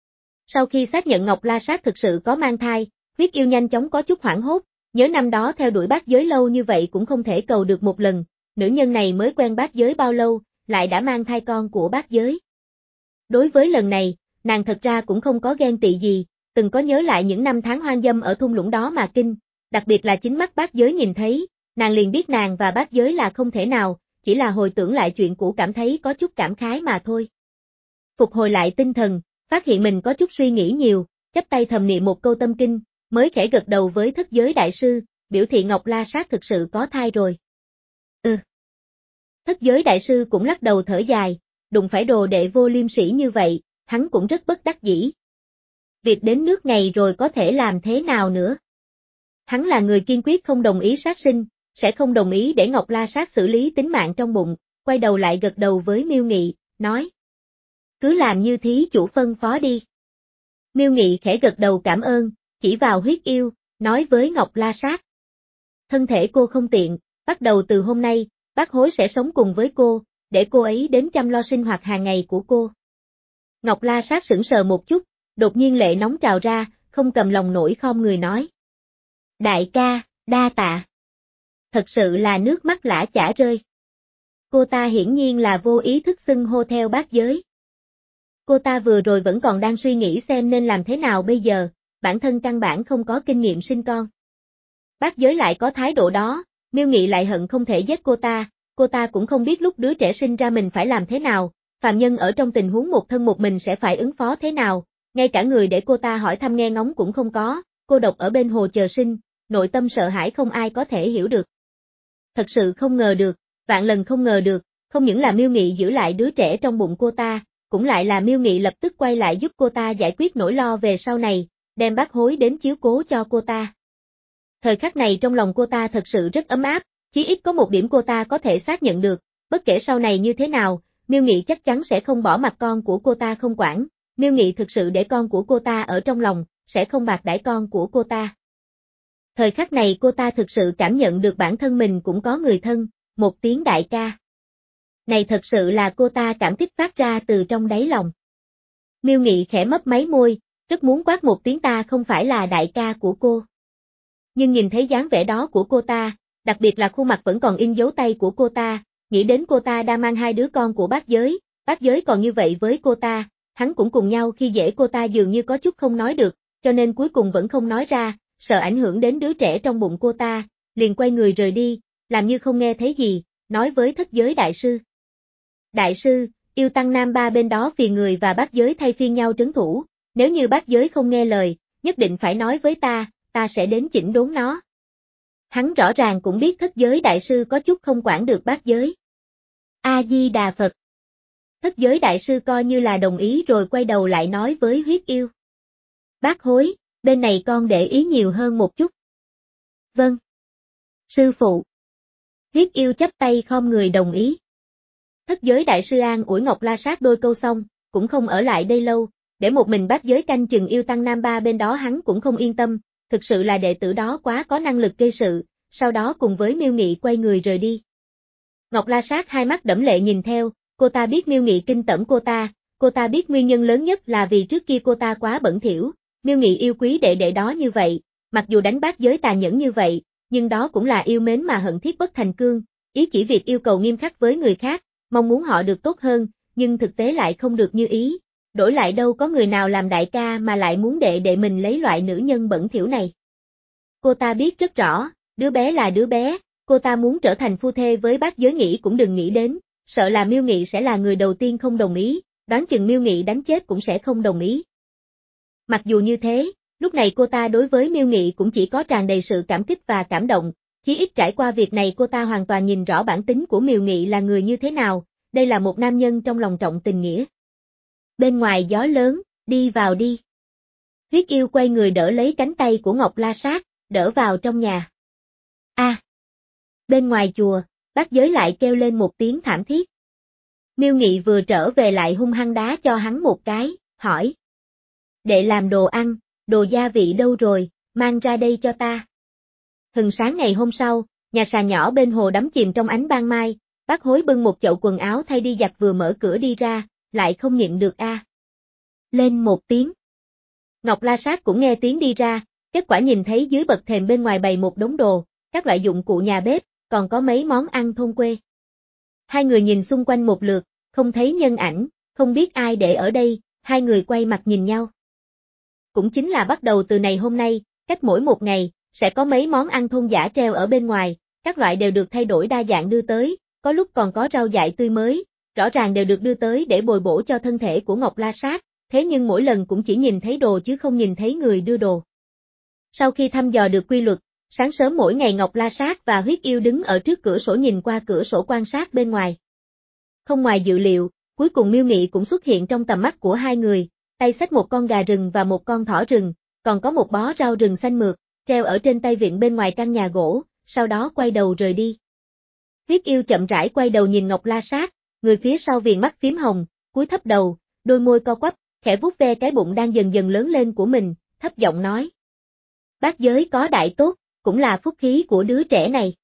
Sau khi xác nhận Ngọc La Sát thực sự có mang thai, huyết yêu nhanh chóng có chút hoảng hốt, nhớ năm đó theo đuổi bát giới lâu như vậy cũng không thể cầu được một lần, nữ nhân này mới quen bát giới bao lâu, lại đã mang thai con của bát giới. Đối với lần này, nàng thật ra cũng không có ghen tị gì, từng có nhớ lại những năm tháng hoang dâm ở thung lũng đó mà kinh, đặc biệt là chính mắt bát giới nhìn thấy, nàng liền biết nàng và bát giới là không thể nào, chỉ là hồi tưởng lại chuyện cũ cảm thấy có chút cảm khái mà thôi. Phục hồi lại tinh thần, phát hiện mình có chút suy nghĩ nhiều, chắp tay thầm niệm một câu tâm kinh, mới khẽ gật đầu với thất giới đại sư, biểu thị Ngọc La Sát thực sự có thai rồi. Ừ. Thất giới đại sư cũng lắc đầu thở dài, đụng phải đồ đệ vô liêm sỉ như vậy, hắn cũng rất bất đắc dĩ. Việc đến nước này rồi có thể làm thế nào nữa? Hắn là người kiên quyết không đồng ý sát sinh, sẽ không đồng ý để Ngọc La Sát xử lý tính mạng trong bụng, quay đầu lại gật đầu với Miêu Nghị, nói. Cứ làm như thí chủ phân phó đi. Miêu Nghị khẽ gật đầu cảm ơn, chỉ vào huyết yêu, nói với Ngọc La Sát. Thân thể cô không tiện, bắt đầu từ hôm nay, bác hối sẽ sống cùng với cô, để cô ấy đến chăm lo sinh hoạt hàng ngày của cô. Ngọc La Sát sững sờ một chút, đột nhiên lệ nóng trào ra, không cầm lòng nổi khom người nói. Đại ca, đa tạ. Thật sự là nước mắt lã chả rơi. Cô ta hiển nhiên là vô ý thức xưng hô theo bát giới. Cô ta vừa rồi vẫn còn đang suy nghĩ xem nên làm thế nào bây giờ, bản thân căn bản không có kinh nghiệm sinh con. Bát giới lại có thái độ đó, Miêu Nghị lại hận không thể giết cô ta, cô ta cũng không biết lúc đứa trẻ sinh ra mình phải làm thế nào, phàm nhân ở trong tình huống một thân một mình sẽ phải ứng phó thế nào, ngay cả người để cô ta hỏi thăm nghe ngóng cũng không có, cô độc ở bên hồ chờ sinh, nội tâm sợ hãi không ai có thể hiểu được. Thật sự không ngờ được, vạn lần không ngờ được, không những là Miêu Nghị giữ lại đứa trẻ trong bụng cô ta, cũng lại là Miêu Nghị lập tức quay lại giúp cô ta giải quyết nỗi lo về sau này, đem bác hối đến chiếu cố cho cô ta. Thời khắc này trong lòng cô ta thật sự rất ấm áp, chí ít có một điểm cô ta có thể xác nhận được, bất kể sau này như thế nào, Miêu Nghị chắc chắn sẽ không bỏ mặc con của cô ta không quản, Miêu Nghị thực sự để con của cô ta ở trong lòng, sẽ không bạc đãi con của cô ta. Thời khắc này cô ta thực sự cảm nhận được bản thân mình cũng có người thân, một tiếng đại ca. Này thật sự là cô ta cảm kích phát ra từ trong đáy lòng. Miêu Nghị khẽ mấp máy môi, rất muốn quát một tiếng ta không phải là đại ca của cô. Nhưng nhìn thấy dáng vẻ đó của cô ta, đặc biệt là khuôn mặt vẫn còn in dấu tay của cô ta, nghĩ đến cô ta đang mang hai đứa con của bác giới, bác giới còn như vậy với cô ta, hắn cũng cùng nhau khi dễ cô ta dường như có chút không nói được, cho nên cuối cùng vẫn không nói ra, sợ ảnh hưởng đến đứa trẻ trong bụng cô ta, liền quay người rời đi, làm như không nghe thấy gì, nói với thất giới đại sư. Đại sư, yêu tăng nam ba bên đó phiền người và bác giới thay phiên nhau trấn thủ, nếu như bác giới không nghe lời, nhất định phải nói với ta, ta sẽ đến chỉnh đốn nó. Hắn rõ ràng cũng biết thất giới đại sư có chút không quản được bác giới. A-di-đà Phật. Thất giới đại sư coi như là đồng ý rồi quay đầu lại nói với huyết yêu. Bác hối, bên này con để ý nhiều hơn một chút. Vâng. Sư phụ. Huyết yêu chắp tay khom người đồng ý. Thất giới đại sư an ủi Ngọc La Sát đôi câu xong, cũng không ở lại đây lâu, để một mình bác giới canh chừng yêu tăng nam ba bên đó hắn cũng không yên tâm, thực sự là đệ tử đó quá có năng lực gây sự, sau đó cùng với Miêu Nghị quay người rời đi. Ngọc La Sát hai mắt đẫm lệ nhìn theo, cô ta biết Miêu Nghị kinh tởm cô ta, cô ta biết nguyên nhân lớn nhất là vì trước kia cô ta quá bẩn thỉu, Miêu Nghị yêu quý đệ đệ đó như vậy, mặc dù đánh bác giới tàn nhẫn như vậy, nhưng đó cũng là yêu mến mà hận thiết bất thành cương, ý chỉ việc yêu cầu nghiêm khắc với người khác, mong muốn họ được tốt hơn, nhưng thực tế lại không được như ý, đổi lại đâu có người nào làm đại ca mà lại muốn đệ đệ mình lấy loại nữ nhân bẩn thỉu này. Cô ta biết rất rõ, đứa bé là đứa bé, cô ta muốn trở thành phu thê với bác giới nghĩ cũng đừng nghĩ đến, sợ là Miêu Nghị sẽ là người đầu tiên không đồng ý, đoán chừng Miêu Nghị đánh chết cũng sẽ không đồng ý. Mặc dù như thế, lúc này cô ta đối với Miêu Nghị cũng chỉ có tràn đầy sự cảm kích và cảm động, chí ít trải qua việc này cô ta hoàn toàn nhìn rõ bản tính của Miêu Nghị là người như thế nào, đây là một nam nhân trong lòng trọng tình nghĩa. Bên ngoài gió lớn, đi vào đi. Huyết yêu quay người đỡ lấy cánh tay của Ngọc La Sát, đỡ vào trong nhà. A. À, bên ngoài chùa, bác giới lại kêu lên một tiếng thảm thiết. Miêu Nghị vừa trở về lại hung hăng đá cho hắn một cái, hỏi. Đệ làm đồ ăn, đồ gia vị đâu rồi, mang ra đây cho ta. Hừng sáng ngày hôm sau, nhà sàn nhỏ bên hồ đắm chìm trong ánh ban mai, bác hối bưng một chậu quần áo thay đi giặt vừa mở cửa đi ra, lại không nhịn được a. À. Lên một tiếng. Ngọc La Sát cũng nghe tiếng đi ra, kết quả nhìn thấy dưới bậc thềm bên ngoài bày một đống đồ, các loại dụng cụ nhà bếp, còn có mấy món ăn thôn quê. Hai người nhìn xung quanh một lượt, không thấy nhân ảnh, không biết ai để ở đây, hai người quay mặt nhìn nhau. Cũng chính là bắt đầu từ ngày hôm nay, cách mỗi một ngày, sẽ có mấy món ăn thôn dã treo ở bên ngoài, các loại đều được thay đổi đa dạng đưa tới, có lúc còn có rau dại tươi mới, rõ ràng đều được đưa tới để bồi bổ cho thân thể của Ngọc La Sát, thế nhưng mỗi lần cũng chỉ nhìn thấy đồ chứ không nhìn thấy người đưa đồ. Sau khi thăm dò được quy luật, sáng sớm mỗi ngày Ngọc La Sát và huyết yêu đứng ở trước cửa sổ nhìn qua cửa sổ quan sát bên ngoài. Không ngoài dự liệu, cuối cùng Miêu Nghị cũng xuất hiện trong tầm mắt của hai người, tay xách một con gà rừng và một con thỏ rừng, còn có một bó rau rừng xanh mượt, treo ở trên tay vịn bên ngoài căn nhà gỗ, sau đó quay đầu rời đi. Huyết yêu chậm rãi quay đầu nhìn Ngọc La Sát, người phía sau viền mắt phím hồng, cúi thấp đầu, đôi môi co quắp, khẽ vuốt ve cái bụng đang dần dần lớn lên của mình, thấp giọng nói. Bác giới có đại tốt, cũng là phúc khí của đứa trẻ này.